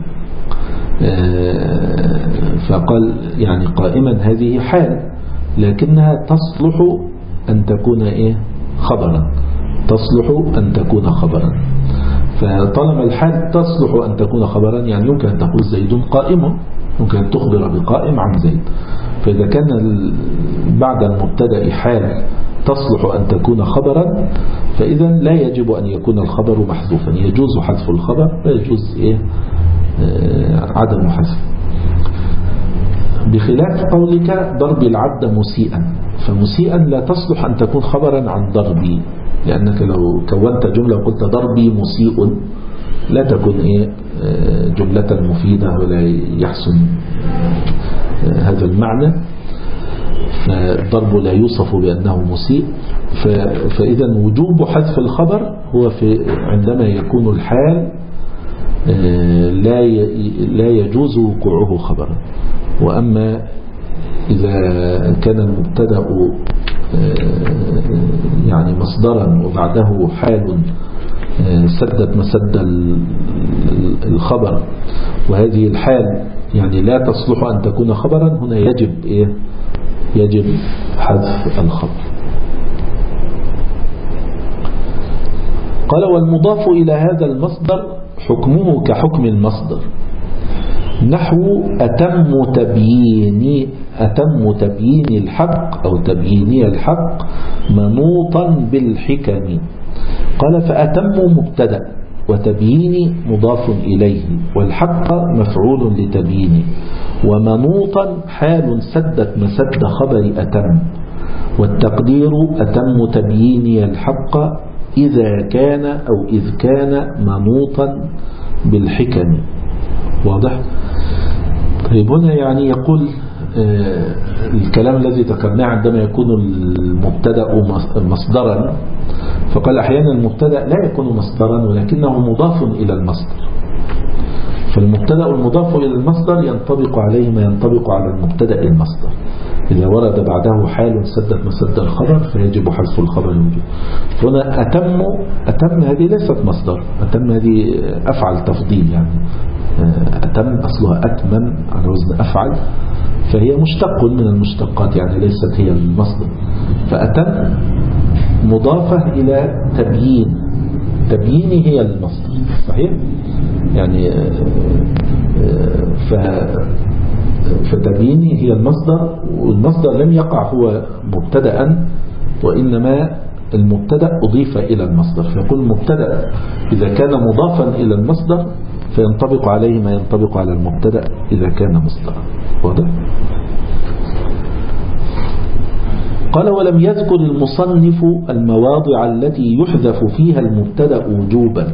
فقال يعني قائما هذه حال لكنها تصلح أن تكون خبرا، تصلح أن تكون خبرا، فطالما الحال تصلح أن تكون خبرا يعني يمكن أن تقول زيد قائم، ممكن أن تخبر بقائم عن زيد، فإذا كان بعد المبتدأ حال تصلح أن تكون خبرا فإذا لا يجب أن يكون الخبر محذوفا، يجوز حذف الخبر ويجوز عدم حذف، بخلاف قولك ضرب العبد مسيئا، فمسيئا لا تصلح أن تكون خبرا عن ضربي، لأنك لو كونت جملة وقلت ضربي مسيء لا تكون جملة مفيدة ولا يحسن هذا المعنى، فالضرب لا يوصف بأنه مسيء، فإذا وجوب حذف الخبر هو عندما يكون الحال لا يجوز وقوعه خبرا. وأما إذا كان المبتدأ يعني مصدرا وبعده حال سدت مسد الخبر وهذه الحال يعني لا تصلح أن تكون خبرا، هنا يجب حذف الخبر. قال والمضاف إلى هذا المصدر حكمه كحكم المصدر، نحو أتم تبيين الحق أو تبييني الحق منوطا بالحكم. قال فأتم مبتدأ وتبيين مضاف إليه، والحق مفعول لتبيين، ومنوطا حال سدت مسد خبر أتم، والتقدير أتم تبييني الحق إذا كان أو إذ كان منوطا بالحكم. واضح؟ طيب هنا يعني يقول الكلام الذي ذكرناه عندما يكون المبتدأ مصدرا، فقال أحيانا المبتدأ لا يكون مصدرا ولكنه مضاف إلى المصدر، فالمبتدأ المضاف إلى المصدر ينطبق عليه ما ينطبق على المبتدأ المصدر. إذا ورد بعده حال سدت مسد الخبر فيجب حذف الخبر الوجوب. هنا أتم هذه ليست مصدر، أتم هذه أفعل تفضيل، يعني أتم أصلها أتمم على وزن أفعل، فهي مشتق من المشتقات، يعني ليست هي المصدر. فأتم مضافة إلى تبيين هي المصدر، صحيح؟ يعني فتبييني هي المصدر، والمصدر لم يقع هو مبتدأ، وإنما المبتدأ أضيف إلى المصدر. فيقول المبتدأ إذا كان مضافا إلى المصدر فينطبق عليه ما ينطبق على المبتدأ إذا كان مصدرا. واضح؟ قال ولم يذكر المصنف المواضع التي يحذف فيها المبتدأ وجوبا،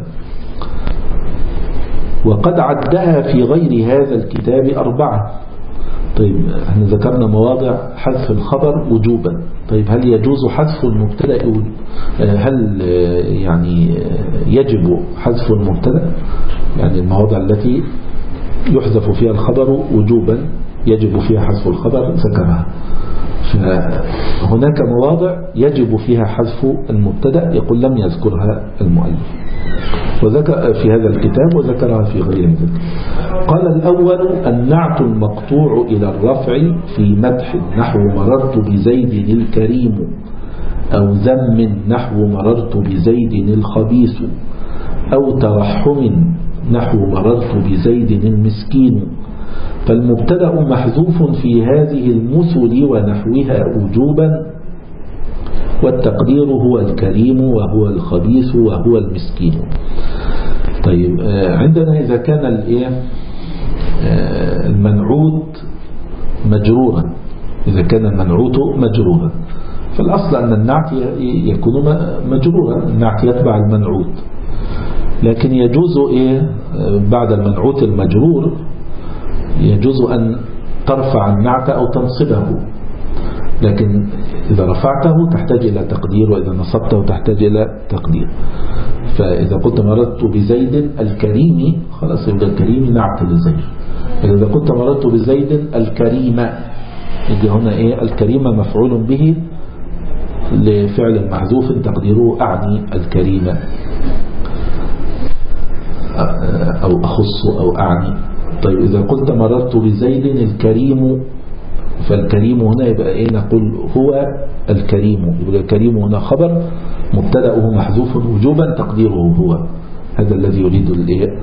وقد عدها في غير هذا الكتاب 4. طيب احنا ذكرنا مواضع حذف الخبر وجوبا. طيب هل يجوز حذف المبتدأ؟ هل يعني يجب حذف المبتدأ؟ يعني المواضع التي يحذف فيها الخبر وجوبا يجب فيها حذف الخبر ذكرها. فهناك مواضع يجب فيها حذف المبتدأ، يقول لم يذكرها المؤلف وذكر في هذا الكتاب وذكرها في غير ذلك. قال الأول النعت المقطوع إلى الرفع في مدح نحو مررت بزيد الكريم، أو ذم نحو مررت بزيد الخبيث، أو ترحم نحو مررت بزيد المسكين. فالمبتدأ محذوف في هذه المثل ونحوها وجوبا، والتقدير هو الكريم وهو الخبيث وهو المسكين. طيب عندنا إذا كان المنعوت مجرورا، إذا كان المنعوت مجرورا فالأصل أن النعت يكون مجرورا، النعت يتبع المنعوت، لكن يجوز بعد المنعوت المجرور يجوز أن ترفع النعت أو تنصبه، لكن إذا رفعته تحتاج إلى تقدير، وإذا نصبته تحتاج إلى تقدير. فإذا قلت مررت بزيد الكريم خلاص يبقى الكريم نعت لزيد. إذا قلت مررت بزيد الكريم يجي هنا الكريم مفعول به لفعل محذوف تقديره أعني الكريم أو أخص أو أعني. طيب إذا قلت مررت بزيد الكريم فالكريم هنا يبقى نقول هو الكريم، يبقى الكريم هنا خبر مبتدأه محذوف وجوبا تقديره هو. هذا الذي يريد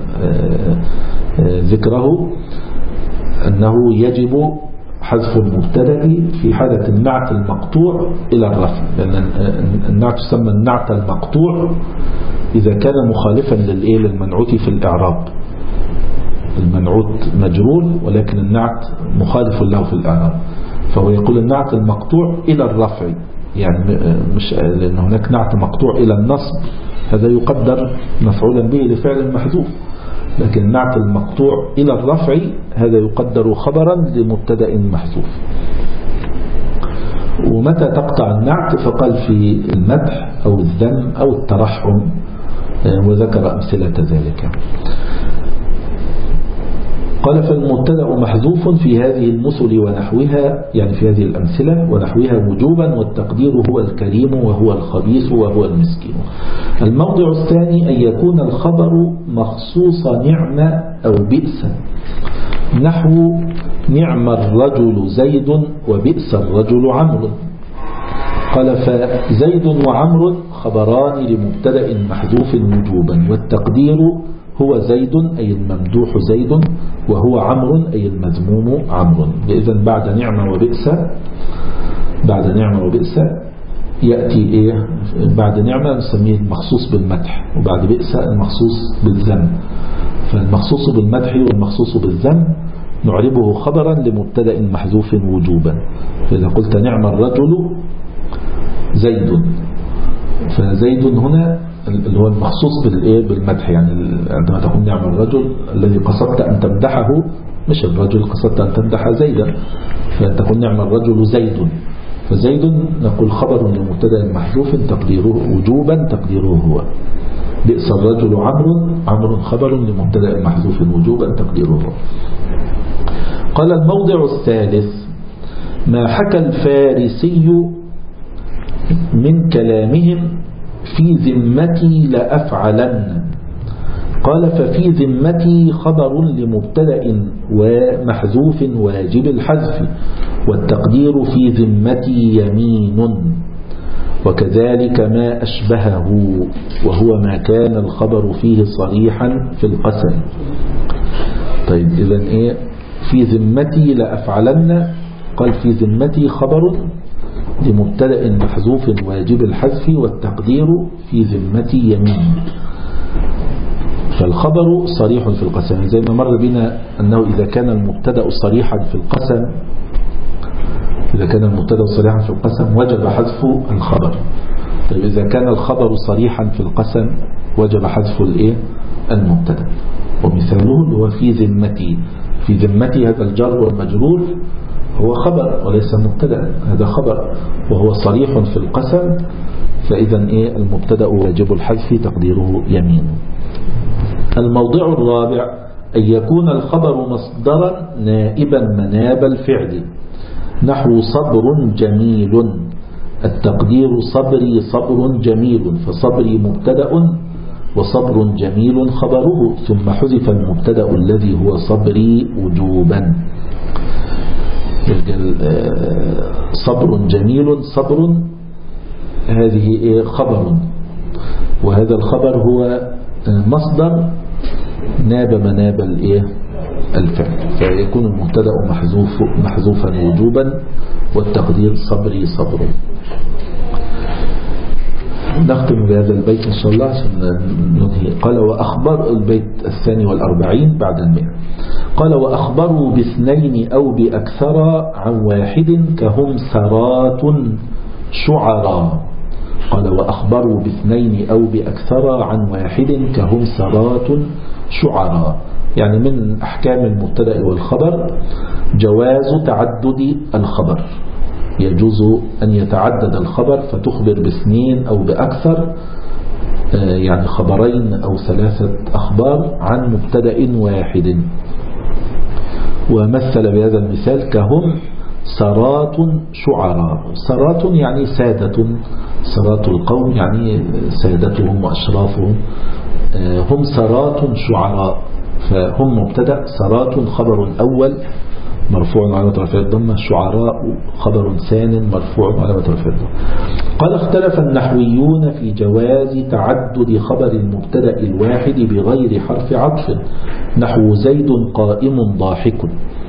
ذكره، أنه يجب حذف المبتدأ في حالة النعت المقطوع إلى الرفع، لأن النعت يسمى النعت المقطوع إذا كان مخالفا للمنعوت في الإعراب. المنعوت مجرور ولكن النعت مخالف له في الإعراب، فهو يقول النعت المقطوع إلى الرفع، يعني مش لأن هناك نعت مقطوع إلى النصب هذا يقدر مفعولا به لفعل محذوف، لكن النعت المقطوع إلى الرفع هذا يقدر خبرا لمبتدأ محذوف. ومتى تقطع النعت فقال في المدح أو الذم أو الترحم، وذكر أمثلة ذلك. قال فالمبتدأ محذوف في هذه المثل ونحوها، يعني في هذه الأمثلة ونحوها وجوبا، والتقدير هو الكريم وهو الخبيث وهو المسكين. الموضع الثاني أن يكون الخبر مخصوص نعمة أو بئس، نحو نعم الرجل زيد وبئس الرجل عمرو. قال فزيد وعمرو خبران لمبتدأ محذوف وجوبا، والتقدير هو زيد أي الممدوح زيد، وهو عمرو أي المذموم عمرو. إذن بعد نعمة وبئس يأتي إيه بعد نعمة نسميه المخصوص بالمدح، وبعد بئس المخصوص بالذم. فالمخصوص بالمدح والمخصوص بالذم نعربه خبرا لمبتدأ محذوف وجوبا. فإذا قلت نعم الرجل زيد، فزيد هنا اللي هو المخصوص بالمدح، يعني عندما تقول نعم الرجل الذي قصدت أن تمدحه، مش الرجل قصدت أن تمدح زيدا، فتقول نعم الرجل زيد. فزيد نقول خبر لمبتدأ محذوف تقديره وجوبا تقديره هو. بئس الرجل عمرو خبر لمبتدأ محذوف وجوبا تقديره هو. قال الموضع الثالث: ما حكى الفارسي من كلامهم في ذمتي لأفعلن. قال ففي ذمتي خبر لمبتدأ ومحذوف واجب الحذف، والتقدير في ذمتي يمين، وكذلك ما أشبهه وهو ما كان الخبر فيه صريحا في القسم. طيب إذن إيه في ذمتي لأفعلن؟ قال في ذمتي خبر لمبتدأ محذوف واجب الحذف، والتقدير في ذمتي يمين. فالخبر صريح في القسم، زي ما مر بنا أنه إذا كان المبتدأ صريحا في القسم، إذا كان المبتدأ صريحا في القسم وجب حذف الخبر. طيب إذا كان الخبر صريحا في القسم وجب حذف المبتدأ. ومثاله اللي هو في ذمتي. في ذمتي هذا الجر والمجرور هو خبر وليس مبتدأ، هذا خبر وهو صريح في القسم، فإذا المبتدأ واجب الحذف تقديره يمين. الموضع الرابع: أن يكون الخبر مصدرا نائبا مناب الفعل، نحو صبر جميل. التقدير صبري صبر جميل، فصبري مبتدأ وصبر جميل خبره، ثم حذف المبتدأ الذي هو صبري وجوبا. صبر جميل صبر هذه خبر، وهذا الخبر هو مصدر ناب مناب الفعل، فيكون المبتدأ محذوفا وجوبا، والتقدير صبري صبر. نختم بهذا البيت إن شاء الله عشان ننهي. قال وأخبر البيت 42 بعد 100. قال وأخبروا باثنين أو بأكثر عن واحد كهم سرات شعراء. قال وأخبروا باثنين أو بأكثر عن واحد كهم سرات شعراء، يعني من أحكام المبتدأ والخبر جواز تعدد الخبر، يجوز أن يتعدد الخبر فتخبر باثنين أو بأكثر، يعني خبرين أو 3 أخبار عن مبتدأ واحد. ومثل بهذا المثال كهم سرات شعراء. سرات يعني سادة، سرات القوم يعني سادتهم وأشرافهم، هم سرات شعراء، فهم مبتدأ، سرات خبر أول مرفوع علامة رفعه الضمة، شعراء خبر ثان مرفوع علامة رفعه الضمة. قال اختلف النحويون في جواز تعدد خبر المبتدأ الواحد بغير حرف عطف، نحو زيد قائم ضاحك.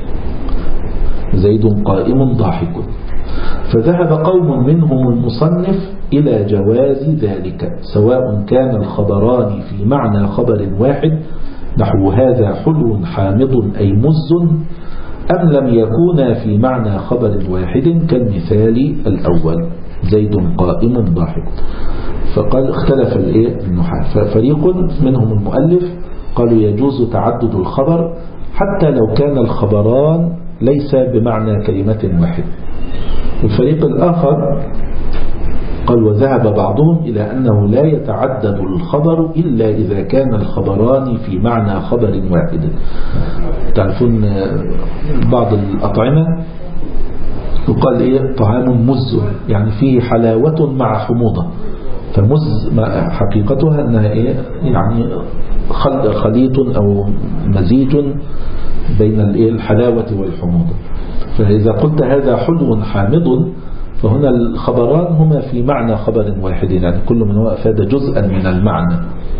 زيد قائم ضاحك. فذهب قوم منهم المصنف إلى جواز ذلك، سواء كان الخبران في معنى خبر واحد، نحو هذا حلو حامض أي مز، أم لم يكونا في معنى خبر واحد كالمثال الأول زيد قائم ضاحك. فقال اختلف النحاة، ففريق منهم المؤلف قالوا يجوز تعدد الخبر حتى لو كان الخبران ليس بمعنى كلمة واحدة. والفريق الآخر قال وذهب بعضهم إلى أنه لا يتعدد الخبر إلا إذا كان الخبران في معنى خبر واحد. تعرفون بعض الأطعمة يقال طعام مز، يعني فيه حلاوة مع حموضة، فمز حقيقتها أنها يعني خليط أو مزيج بين الحلاوة والحموضة. فإذا قلت هذا حلو حامض، فهنا الخبران هما في معنى خبر واحد، يعني كل منهما أفاد جزءا من المعنى.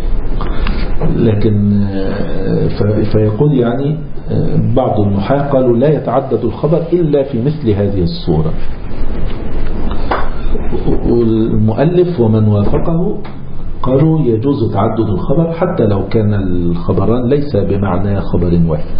لكن فيقول يعني بعض النحاة قالوا لا يتعدد الخبر إلا في مثل هذه الصورة. والمؤلف ومن وافقه قالوا يجوز تعدد الخبر حتى لو كان الخبران ليس بمعنى خبر واحد.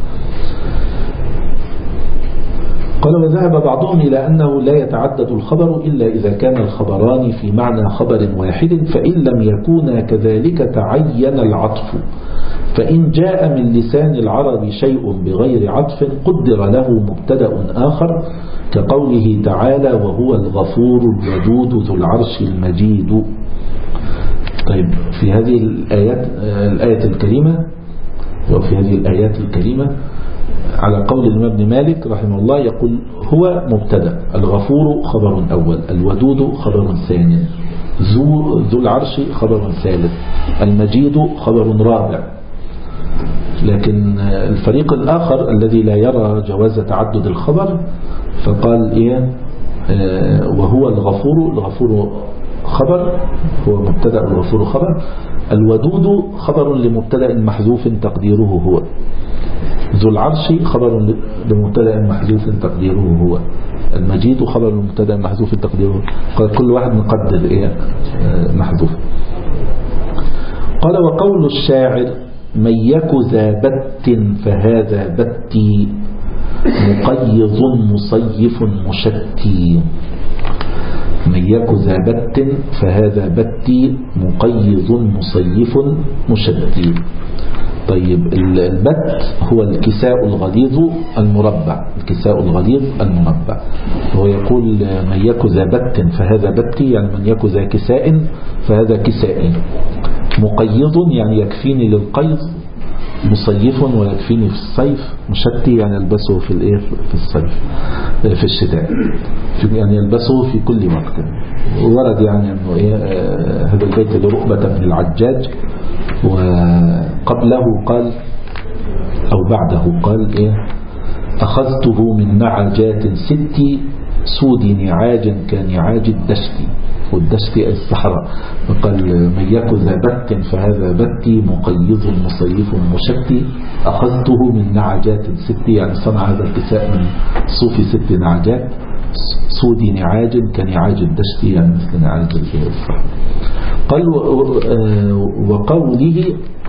قال وذهب بعضهم إلى أنه لا يتعدد الخبر إلا إذا كان الخبران في معنى خبر واحد، فإن لم يكونا كذلك تعين العطف، فإن جاء من لسان العرب شيء بغير عطف قدر له مبتدأ آخر كقوله تعالى وهو الغفور الودود ذو العرش المجيد. طيب في هذه الآية الكريمة وفي هذه الآيات الكريمة على قول الإمام ابن مالك رحمه الله يقول هو مبتدأ، الغفور خبر أول، الودود خبر ثاني، ذو العرش خبر ثالث، المجيد خبر رابع. لكن الفريق الآخر الذي لا يرى جواز تعدد الخبر فقال إيه وهو الغفور خبر، هو مبتدأ الغفور خبر، الودود خبر لمبتدأ محذوف تقديره هو، ذو العرش خبر لمبتدأ محذوف تقديره هو، المجيد خبر لمبتدأ محذوف تقديره. قال كل واحد نقدر إيه محذوف. قال وقول الشاعر من يك ذا بت فهذا بتي مقيض مصيف مشتي، من يك ذا بت فهذا بتي مقيض مصيف مشتي. طيب البت هو الكساء الغليظ المربع، الكساء الغليظ المربع. هو يقول من يك ذا بت فهذا بتي يعني من يك ذا كساء فهذا كسائي، مقيض يعني يكفيني للقيض، مصيف ويكفيني في الصيف، مشتي يعني يلبسه في الايه في الصيف في الشتاء يعني يلبسه في كل وقت. ورد يعني انه ايه هذا البيت لرؤبة بن العجاج، وقبله قال او بعده قال ايه اخذته من نعجات ستي سود نعاج كنعاج الدشت، والدشت الصحراء. فقال من يك ذا بت فهذا بتي مقيض مصيف مشتي أخذته من نعجات ست، يعني صنع هذا الكساء من صوف 6 نعجات، سود نعاج كنعاج الدشت يعني مثل نعاج الصحراء. قال وقوله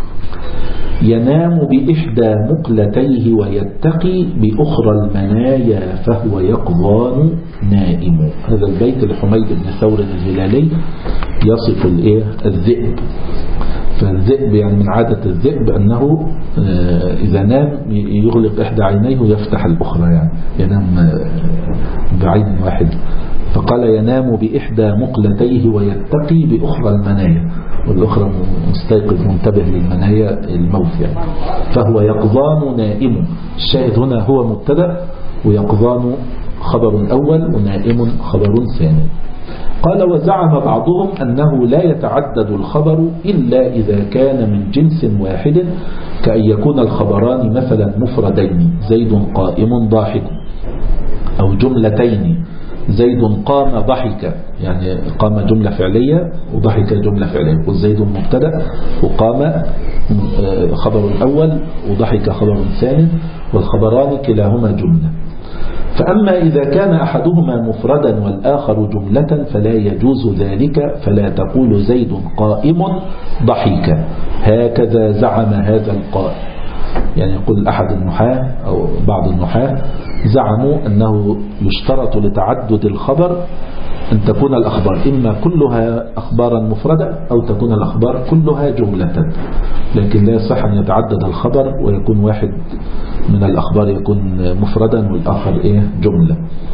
ينام بإحدى مقلتيه ويتقي بأخرى المنايا فهو يقظان نائم. هذا البيت لحميد بن ثور الهلالي يصف الذئب. فالذئب يعني من عادة الذئب أنه إذا نام يغلق إحدى عينيه ويفتح الأخرى، يعني ينام بعين واحد. فقال ينام بإحدى مقلتيه ويتقي بأخرى المنايا، والأخرى مستيقظ منتبه للمنايا الموت يعني. فهو يقظان نائم، الشاهد هنا هو مبتدأ ويقظان خبر أول ونائم خبر ثاني. قال وزعم بعضهم أنه لا يتعدد الخبر إلا إذا كان من جنس واحد، كأن يكون الخبران مثلا مفردين زيد قائم ضاحك، أو جملتين زيد قام ضحك، يعني قام جملة فعلية وضحك جملة فعلية، وزيد مبتدأ وقام خبر الأول وضحك خبر ثاني، والخبران كلاهما جملة. فأما إذا كان أحدهما مفردا والآخر جملة فلا يجوز ذلك، فلا تقول زيد قائم ضحك هكذا زعم هذا القائل. يعني يقول أحد النحاة أو بعض النحاة زعموا أنه يشترط لتعدد الخبر أن تكون الأخبار إما كلها أخبارا مفردة أو تكون الأخبار كلها جملة، لكن لا يصح أن يتعدد الخبر ويكون واحد من الأخبار يكون مفردا والآخر جملة.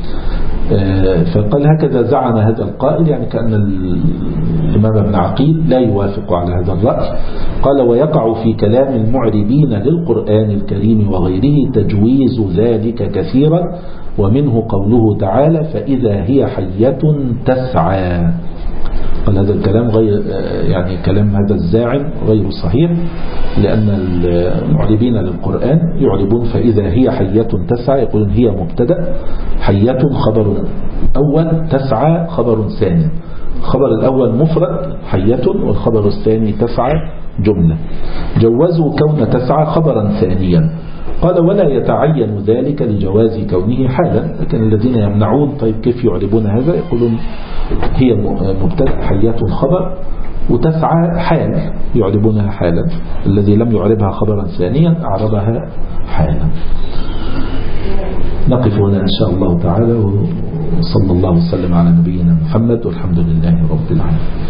فقال هكذا زعم هذا القائل، يعني كأن الإمام ابن عقيل لا يوافق على هذا الرأي. قال ويقع في كلام المعربين للقرآن الكريم وغيره تجويز ذلك كثيرا، ومنه قوله تعالى فإذا هي حية تسعى. قال هذا الكلام غير، يعني كلام هذا الزاعم غير صحيح، لأن المعربين للقرآن يعربون فإذا هي حية تسعى، يقولون هي مبتدأ، حية خبر أول، تسعى خبر ثاني. الخبر الأول مفرد حية، والخبر الثاني تسعى جملة. جوزوا كون تسعى خبرا ثانيا، قال ولا يتعين ذلك لجواز كونه حالا. لكن الذين يمنعون طيب كيف يعربون هذا؟ يقولون هي مبتدأ حيات خبر وتسعى حال، يعربونها حالا. الذي لم يعربها خبرا ثانيا أعربها حالا. نقف هنا إن شاء الله تعالى، وصلى الله وسلم على نبينا محمد والحمد لله رب العالمين.